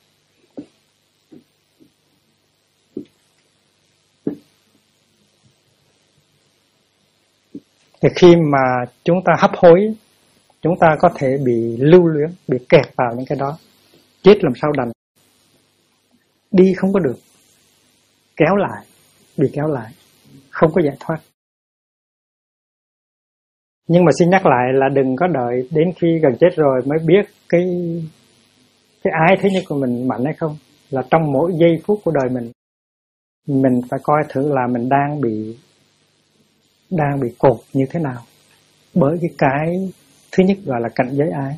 Thì khi mà chúng ta hấp hối, chúng ta có thể bị lưu luyến, bị kẹt vào những cái đó. Chết làm sao đành. Đi không có được. Bị kéo lại. Không có giải thoát. Nhưng mà xin nhắc lại là đừng có đợi đến khi gần chết rồi mới biết cái ái thế nhất của mình mạnh hay không. Là trong mỗi giây phút của đời mình phải coi thử là mình đang bị cột như thế nào. Bởi cái thứ nhất gọi là cảnh giới ái.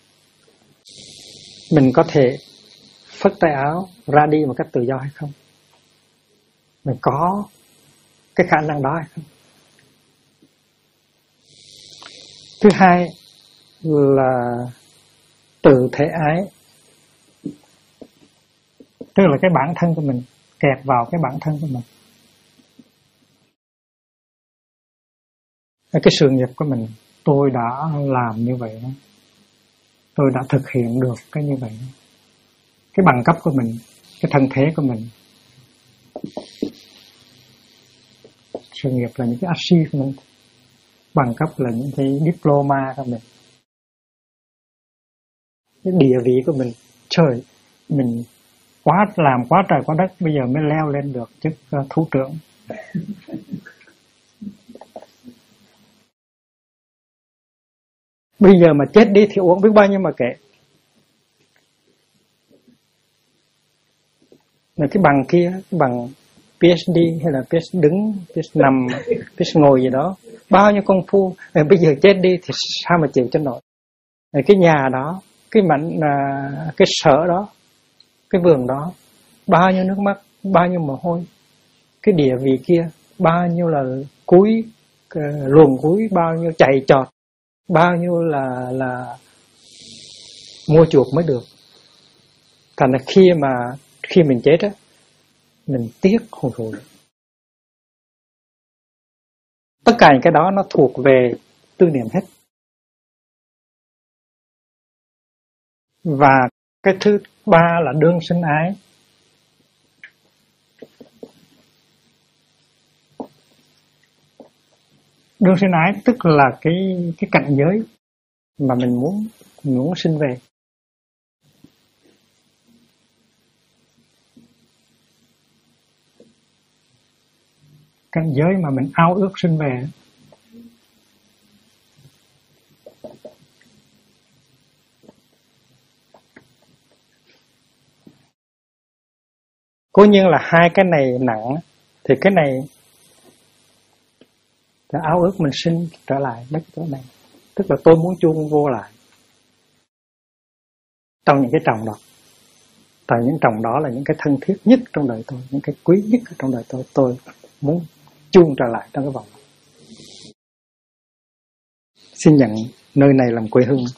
Mình có thể phất tay áo ra đi một cách tự do hay không? Mình có cái khả năng đó hay không? Thứ hai là tự thể ái. Tức là cái bản thân của mình, kẹt vào cái bản thân của mình. Cái sự nghiệp của mình, tôi đã làm như vậy đó. Tôi đã thực hiện được cái như vậy đó. Cái bằng cấp của mình, cái thân thế của mình. Sự nghiệp là những cái achievement, bằng cấp là những cái diploma của mình. Cái địa vị của mình, trời, mình làm quá trời quá đất, bây giờ mới leo lên được chức thủ trưởng. Bây giờ mà chết đi thì uống biết bao nhiêu mà kệ. Là cái bằng kia, cái bằng PhD hay là PhD đứng, PhD nằm, PhD ngồi gì đó, bao nhiêu công phu, bây giờ chết đi thì sao mà chịu cho nổi. Cái nhà đó, cái cái sở đó, cái vườn đó, bao nhiêu nước mắt, bao nhiêu mồ hôi. Cái địa vị kia, bao nhiêu là luồn cúi, bao nhiêu chạy trọt, bao nhiêu là mua chuộc mới được. Thành là khi mình chết á, mình tiếc hồn hồn. Tất cả những cái đó nó thuộc về tư niệm hết. Và Cái thứ ba là đương sinh ái. Đương sinh ái tức là cái cảnh giới mà mình muốn sinh về. Cảnh giới mà mình ao ước sinh về. Cố nhiên là hai cái này nặng, thì cái này là ao ước mình sinh trở lại mấy cái chỗ này. Tức là tôi muốn chuông vô lại trong những cái tròng đó. Tại những tròng đó là những cái thân thiết nhất trong đời tôi, những cái quý nhất trong đời tôi muốn chuông trở lại trong cái vòng đó. Xin nhận nơi này làm quê hương.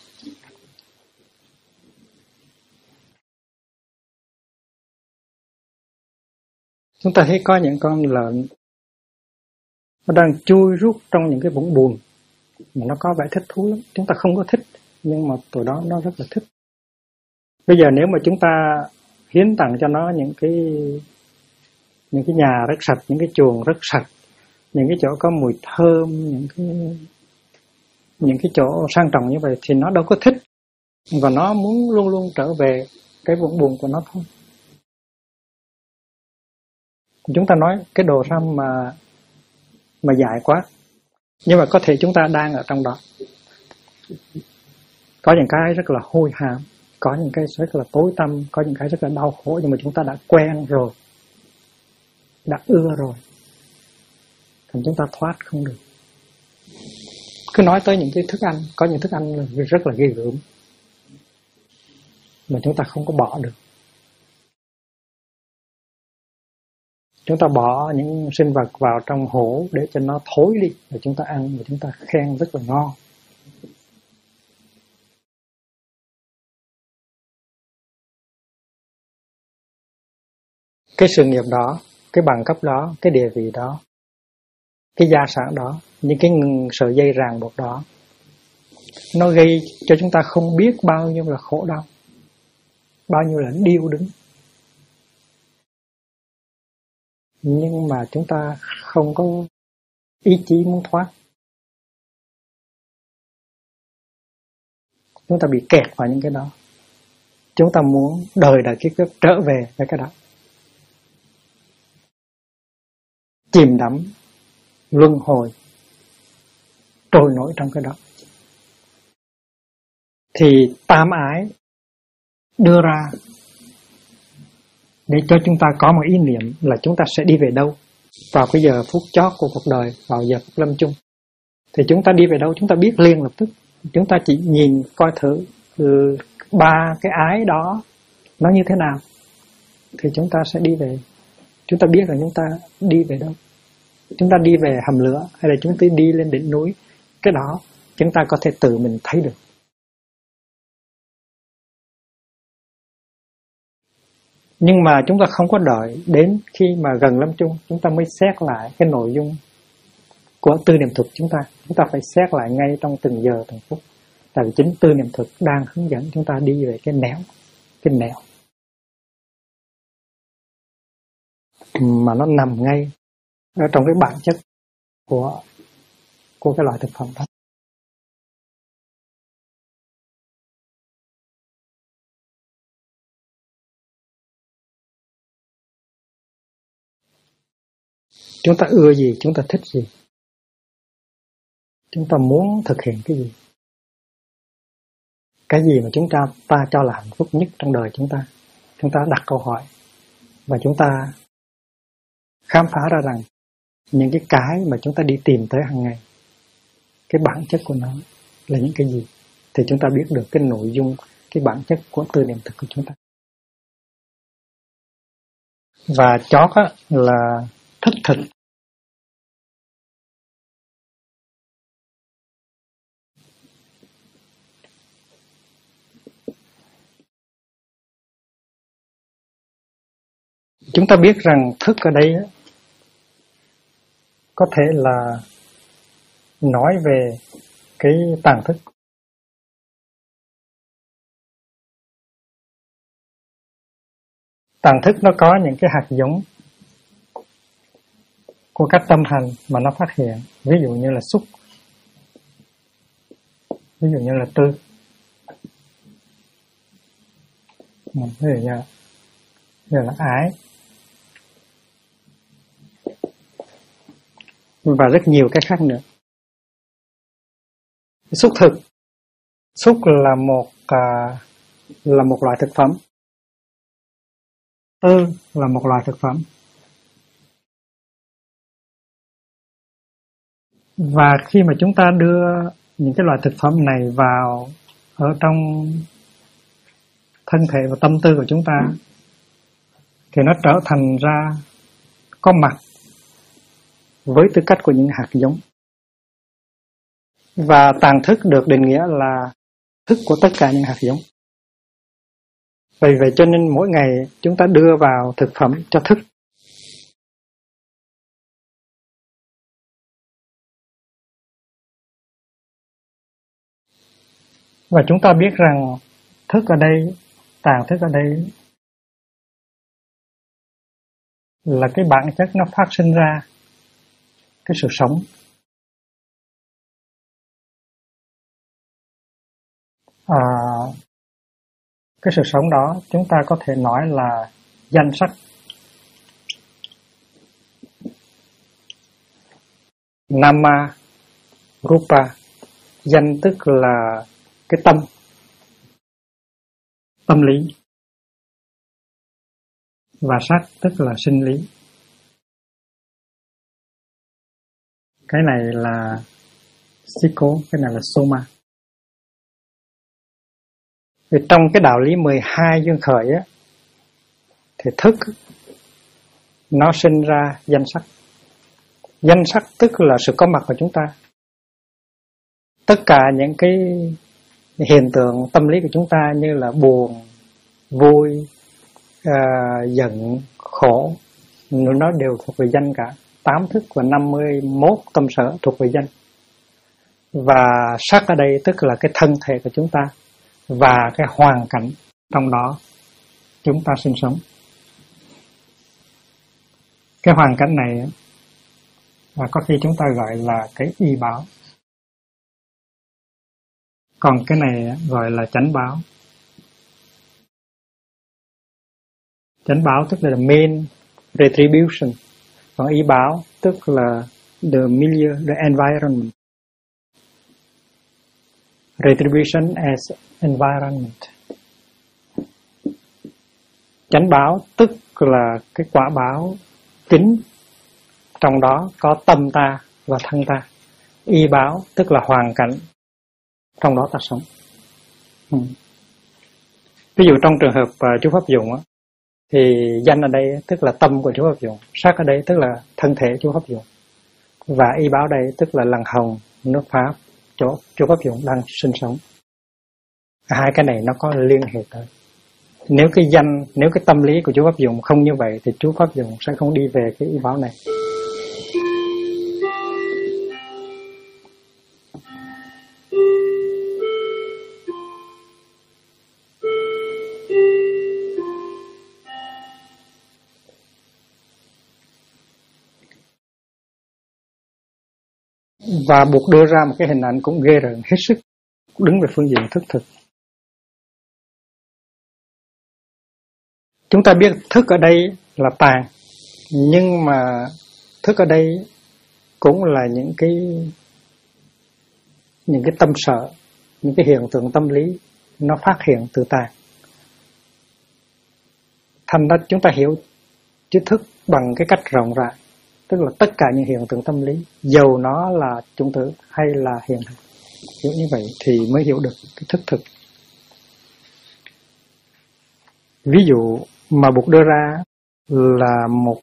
Chúng ta thấy có những con lợn nó đang chui rút trong những cái vũng bùn mà nó có vẻ thích thú lắm. Chúng ta không có thích, nhưng mà tụi đó nó rất là thích. Bây giờ nếu mà chúng ta hiến tặng cho nó những cái nhà rất sạch, những cái chuồng rất sạch, những cái chỗ có mùi thơm, những cái chỗ sang trọng như vậy thì nó đâu có thích, và nó muốn luôn luôn trở về cái vũng bùn của nó thôi. Chúng ta nói cái đồ răm mà dài quá, nhưng mà có thể chúng ta đang ở trong đó. Có những cái rất là hôi hám, có những cái rất là tối tăm, có những cái rất là đau khổ, nhưng mà chúng ta đã quen rồi, đã ưa rồi, thành chúng ta thoát không được. Cứ nói tới những cái thức ăn, có những thức ăn rất là ghê gớm mà chúng ta không có bỏ được. Chúng ta bỏ những sinh vật vào trong hổ để cho nó thối đi, rồi chúng ta ăn, và chúng ta khen rất là ngon. Cái sự nghiệp đó, cái bằng cấp đó, cái địa vị đó, cái gia sản đó, những cái sợi dây ràng buộc đó, nó gây cho chúng ta không biết bao nhiêu là khổ đau, bao nhiêu là điêu đứng. Nhưng mà chúng ta không có ý chí muốn thoát. Chúng ta bị kẹt vào những cái đó. Chúng ta muốn đời kiếp trở về với cái đó. Chìm đắm, luân hồi, trôi nổi trong cái đó. Thì tam ái đưa ra để cho chúng ta có một ý niệm là chúng ta sẽ đi về đâu vào cái giờ phút chót của cuộc đời, vào giờ phút lâm chung. Thì chúng ta đi về đâu chúng ta biết liền lập tức. Chúng ta chỉ nhìn coi thử ba cái ái đó nó như thế nào thì chúng ta sẽ đi về. Chúng ta biết là chúng ta đi về đâu. Chúng ta đi về hầm lửa hay là chúng ta đi lên đỉnh núi, cái đó chúng ta có thể tự mình thấy được. Nhưng mà chúng ta không có đợi đến khi mà gần lâm chung chúng ta mới xét lại cái nội dung của tư niệm thuật chúng ta. Chúng ta phải xét lại ngay trong từng giờ từng phút. Tại vì chính tư niệm thuật đang hướng dẫn chúng ta đi về cái nẻo mà nó nằm ngay ở trong cái bản chất của cái loại thực phẩm đó. Chúng ta ưa gì, chúng ta thích gì, chúng ta muốn thực hiện cái gì, cái gì mà chúng ta cho là hạnh phúc nhất trong đời chúng ta đặt câu hỏi và chúng ta khám phá ra rằng những cái mà chúng ta đi tìm tới hàng ngày, cái bản chất của nó là những cái gì, thì chúng ta biết được cái nội dung, cái bản chất của tư niệm thực của chúng ta. Và chót là thức thực. Chúng ta biết rằng thức ở đây có thể là nói về cái tàng thức. Tàng thức nó có những cái hạt giống của các tâm hành mà nó phát hiện. Ví dụ như là xúc, ví dụ như là tư, ví dụ như là ái, và rất nhiều cái khác nữa. Xúc thực, xúc là một loại thực phẩm, tư là một loại thực phẩm. Và khi mà chúng ta đưa những cái loại thực phẩm này vào ở trong thân thể và tâm tư của chúng ta, thì nó trở thành ra có mặt với tư cách của những hạt giống. Và tàng thức được định nghĩa là thức của tất cả những hạt giống. Vì vậy cho nên mỗi ngày chúng ta đưa vào thực phẩm cho thức. Và chúng ta biết rằng thức ở đây, tàng thức ở đây là cái bản chất nó phát sinh ra cái sự sống. Cái sự sống đó chúng ta có thể nói là danh sắc. Nama, Rupa, danh tức là cái tâm lý, và sắc tức là sinh lý. Cái này là Siko, cái này là Soma. Vì trong cái đạo lý 12 duyên khởi á, thì thức nó sinh ra danh sắc. Danh sắc tức là sự có mặt của chúng ta. Tất cả những cái hiện tượng tâm lý của chúng ta như là buồn, vui, giận, khổ, nó đều thuộc về danh cả. 8 thức và 51 tâm sở thuộc về danh. Và sắc ở đây tức là cái thân thể của chúng ta và cái hoàn cảnh trong đó chúng ta sinh sống. Cái hoàn cảnh này và có khi chúng ta gọi là cái y báo. Còn cái này gọi là chánh báo. Chánh báo tức là main retribution. Còn y báo tức là the milieu, the environment. Retribution as environment. Chánh báo tức là cái quả báo chính, trong đó có tâm ta và thân ta. Y báo tức là hoàn cảnh, trong đó ta sống. Ví dụ trong trường hợp chú Pháp Dụng á, thì danh ở đây tức là tâm của chú Pháp Dụng, sắc ở đây tức là thân thể chú Pháp Dụng, và y báo đây tức là lằn hồng, nước Pháp, chỗ chú Pháp Dụng đang sinh sống. Hai cái này nó có liên hệ tới. Nếu cái danh, nếu cái tâm lý của chú Pháp Dụng không như vậy thì chú Pháp Dụng sẽ không đi về cái y báo này. Và buộc đưa ra một cái hình ảnh cũng ghê rợn hết sức, đứng về phương diện thức thực. Chúng ta biết thức ở đây là tàng, nhưng mà thức ở đây cũng là những cái tâm sở, những cái hiện tượng tâm lý nó phát hiện từ tàng. Thành ra chúng ta hiểu chữ thức bằng cái cách rộng rãi, tức là tất cả những hiện tượng tâm lý, dầu nó là chủng tử hay là hiện thực. Hiểu như vậy thì mới hiểu được cái thức thực. Ví dụ mà Bụt đưa ra là một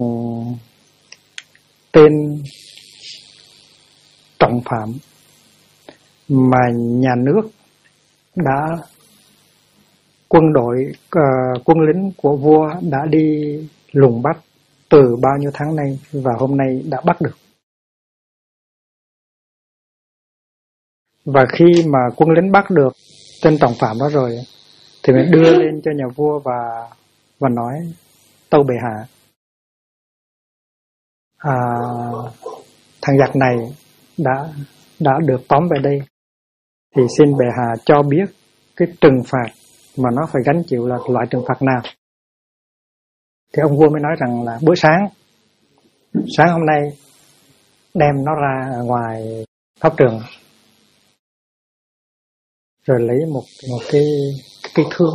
tên trọng phạm mà nhà nước đã, quân lính của vua đã đi lùng bắt từ bao nhiêu tháng nay và hôm nay đã bắt được. Và khi mà quân lính bắt được tên trọng phạm đó rồi thì mới đưa lên cho nhà vua và và nói: tâu bệ hạ, thằng giặc này đã được tóm về đây, thì xin bệ hạ cho biết cái trừng phạt mà nó phải gánh chịu là loại trừng phạt nào. Thì ông vua mới nói rằng là buổi sáng hôm nay đem nó ra ngoài pháp trường, rồi lấy một cái cây thương,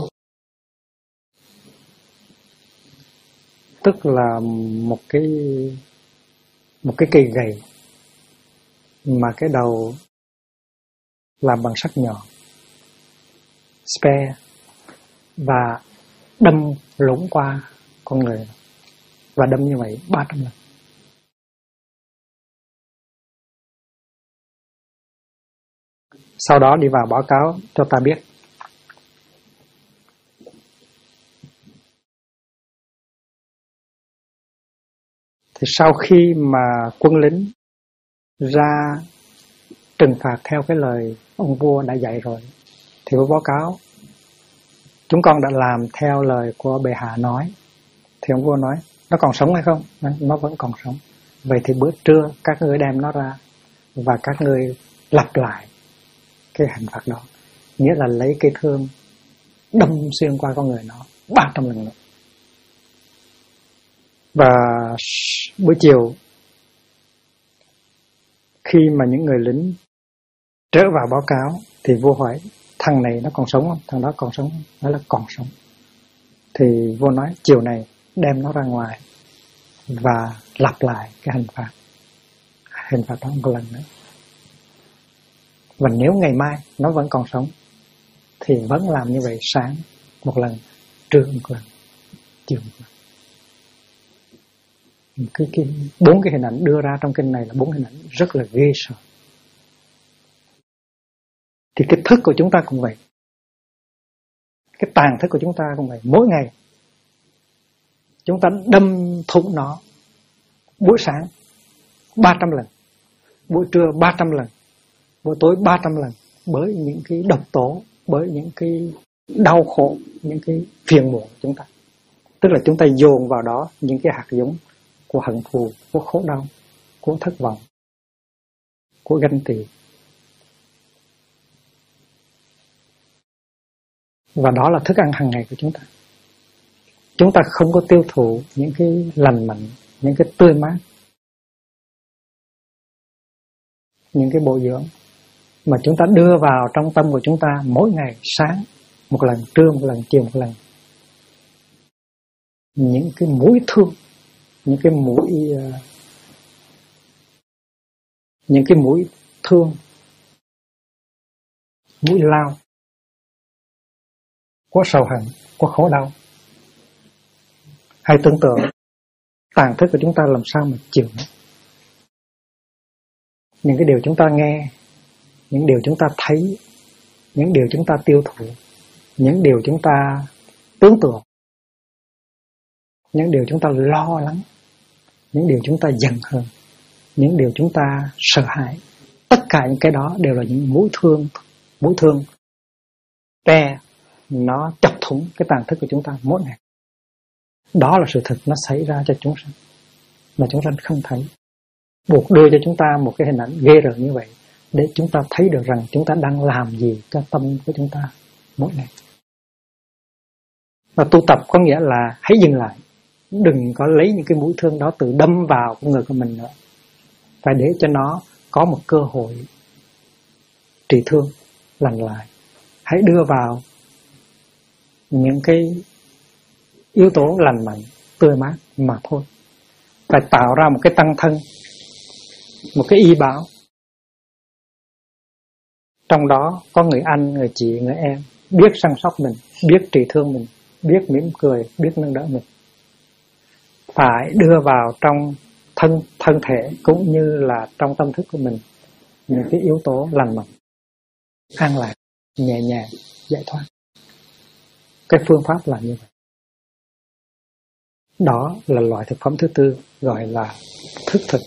tức là một cái cây gậy mà cái đầu làm bằng sắt nhọn, spear, và đâm lũng qua con người, và đâm như vậy 300 lần. Sau đó đi vào báo cáo cho ta biết. Thì sau khi mà quân lính ra trừng phạt theo cái lời ông vua đã dạy rồi, thì vua báo cáo: chúng con đã làm theo lời của bệ hạ nói. Thì ông vua nói: nó còn sống hay không? Nó vẫn còn sống. Vậy thì bữa trưa các ngươi đem nó ra và các ngươi lặp lại cái hình phạt đó, nghĩa là lấy cây thương đâm xuyên qua con người nó 300 lần nữa. Và buổi chiều, khi mà những người lính trở vào báo cáo, thì vua hỏi: thằng này nó còn sống không? Thằng đó còn sống không? Nói là còn sống. Thì vua nói: chiều này đem nó ra ngoài và lặp lại cái hình phạt đó một lần nữa. Và nếu ngày mai nó vẫn còn sống thì vẫn làm như vậy, sáng một lần, trưa một lần, chiều một lần. Bốn cái hình ảnh đưa ra trong kinh này là 4 hình ảnh rất là ghê sợ. Thì cái thức của chúng ta cũng vậy, cái tàn thức của chúng ta cũng vậy. Mỗi ngày chúng ta đâm thủng nó, buổi sáng 300 lần, buổi trưa 300 lần, buổi tối 300 lần, bởi những cái độc tố, bởi những cái đau khổ, những cái phiền muộn của chúng ta. Tức là chúng ta dồn vào đó những cái hạt giống của hận thù, của khổ đau, của thất vọng, của ganh tị. Và đó là thức ăn hàng ngày của chúng ta. Chúng ta không có tiêu thụ những cái lành mạnh, những cái tươi mát, những cái bổ dưỡng mà chúng ta đưa vào trong tâm của chúng ta mỗi ngày, sáng một lần, trưa một lần, chiều một lần. Những cái mũi thương, những cái mũi thương, mũi lao của sầu hận, của khổ đau. Hãy tưởng tượng tàn thức của chúng ta làm sao mà chịu nữa. Những cái điều chúng ta nghe, những điều chúng ta thấy, những điều chúng ta tiêu thụ, những điều chúng ta tưởng tượng, những điều chúng ta lo lắng, những điều chúng ta giận hờn, những điều chúng ta sợ hãi. Tất cả những cái đó đều là những mũi thương te, nó chọc thủng cái tàn thức của chúng ta mỗi ngày. Đó là sự thật nó xảy ra cho chúng sanh, mà chúng sanh không thấy. Buộc đưa cho chúng ta một cái hình ảnh ghê rợn như vậy, để chúng ta thấy được rằng chúng ta đang làm gì cho tâm của chúng ta mỗi ngày. Và tu tập có nghĩa là hãy dừng lại, đừng có lấy những cái mũi thương đó tự đâm vào con người của mình nữa. Phải để cho nó có một cơ hội trị thương, lành lại. Hãy đưa vào những cái yếu tố lành mạnh, tươi mát mà thôi. Phải tạo ra một cái tăng thân, một cái y bảo. Trong đó có người anh, người chị, người em, biết săn sóc mình, biết trị thương mình, biết mỉm cười, biết nâng đỡ mình. Phải đưa vào trong thân thể cũng như là trong tâm thức của mình những cái yếu tố lành mạnh, an lạc, nhẹ nhàng, giải thoát. Cái phương pháp là như vậy. Đó là loại thực phẩm thứ tư, gọi là thức thực.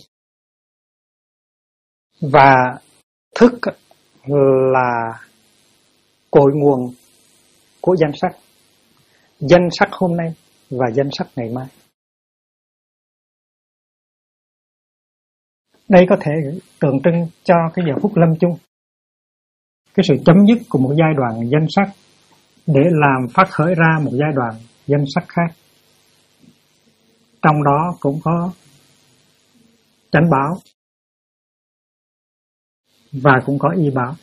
Và thức là cội nguồn của danh sắc. Danh sắc hôm nay và danh sắc ngày mai. Đây có thể tượng trưng cho cái giờ phút lâm chung, cái sự chấm dứt của một giai đoạn danh sắc để làm phát khởi ra một giai đoạn danh sắc khác. Trong đó cũng có chánh báo và cũng có y báo.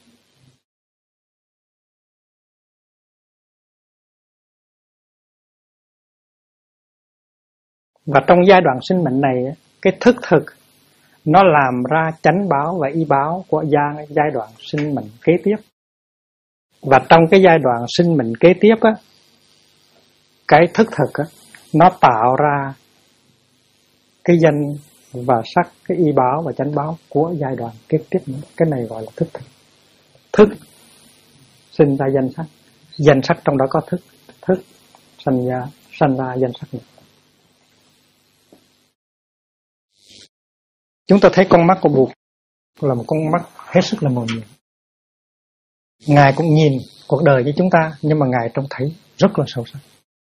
Và trong giai đoạn sinh mệnh này, cái thức thực nó làm ra chánh báo và y báo của giai đoạn sinh mệnh kế tiếp. Và trong cái giai đoạn sinh mệnh kế tiếp á, cái thức thực á, nó tạo ra cái danh và sắc, cái y báo và chánh báo của giai đoạn kế tiếp nữa. Cái này gọi là thức thực. Thức sinh ra danh sắc trong đó có thức, thức sanh ra danh sắc nữa. Chúng ta thấy con mắt của Bụt là một con mắt hết sức là màu nhiệm. Ngài cũng nhìn cuộc đời như chúng ta, nhưng mà Ngài trông thấy rất là sâu sắc.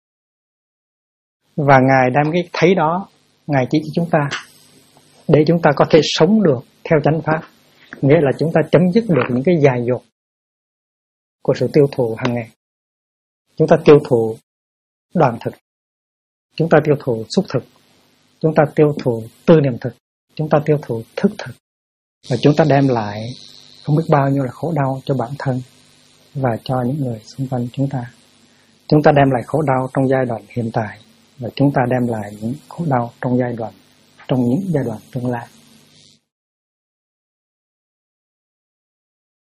Và Ngài đem cái thấy đó, Ngài chỉ cho chúng ta để chúng ta có thể sống được theo chánh pháp. Nghĩa là chúng ta chấm dứt được những cái dài dột của sự tiêu thụ hàng ngày. Chúng ta tiêu thụ đoàn thực, chúng ta tiêu thụ xúc thực, chúng ta tiêu thụ tư niệm thực, chúng ta tiêu thụ thức thực. Và chúng ta đem lại không biết bao nhiêu là khổ đau cho bản thân và cho những người xung quanh chúng ta. Chúng ta đem lại khổ đau trong giai đoạn hiện tại và chúng ta đem lại những khổ đau trong những giai đoạn tương lai.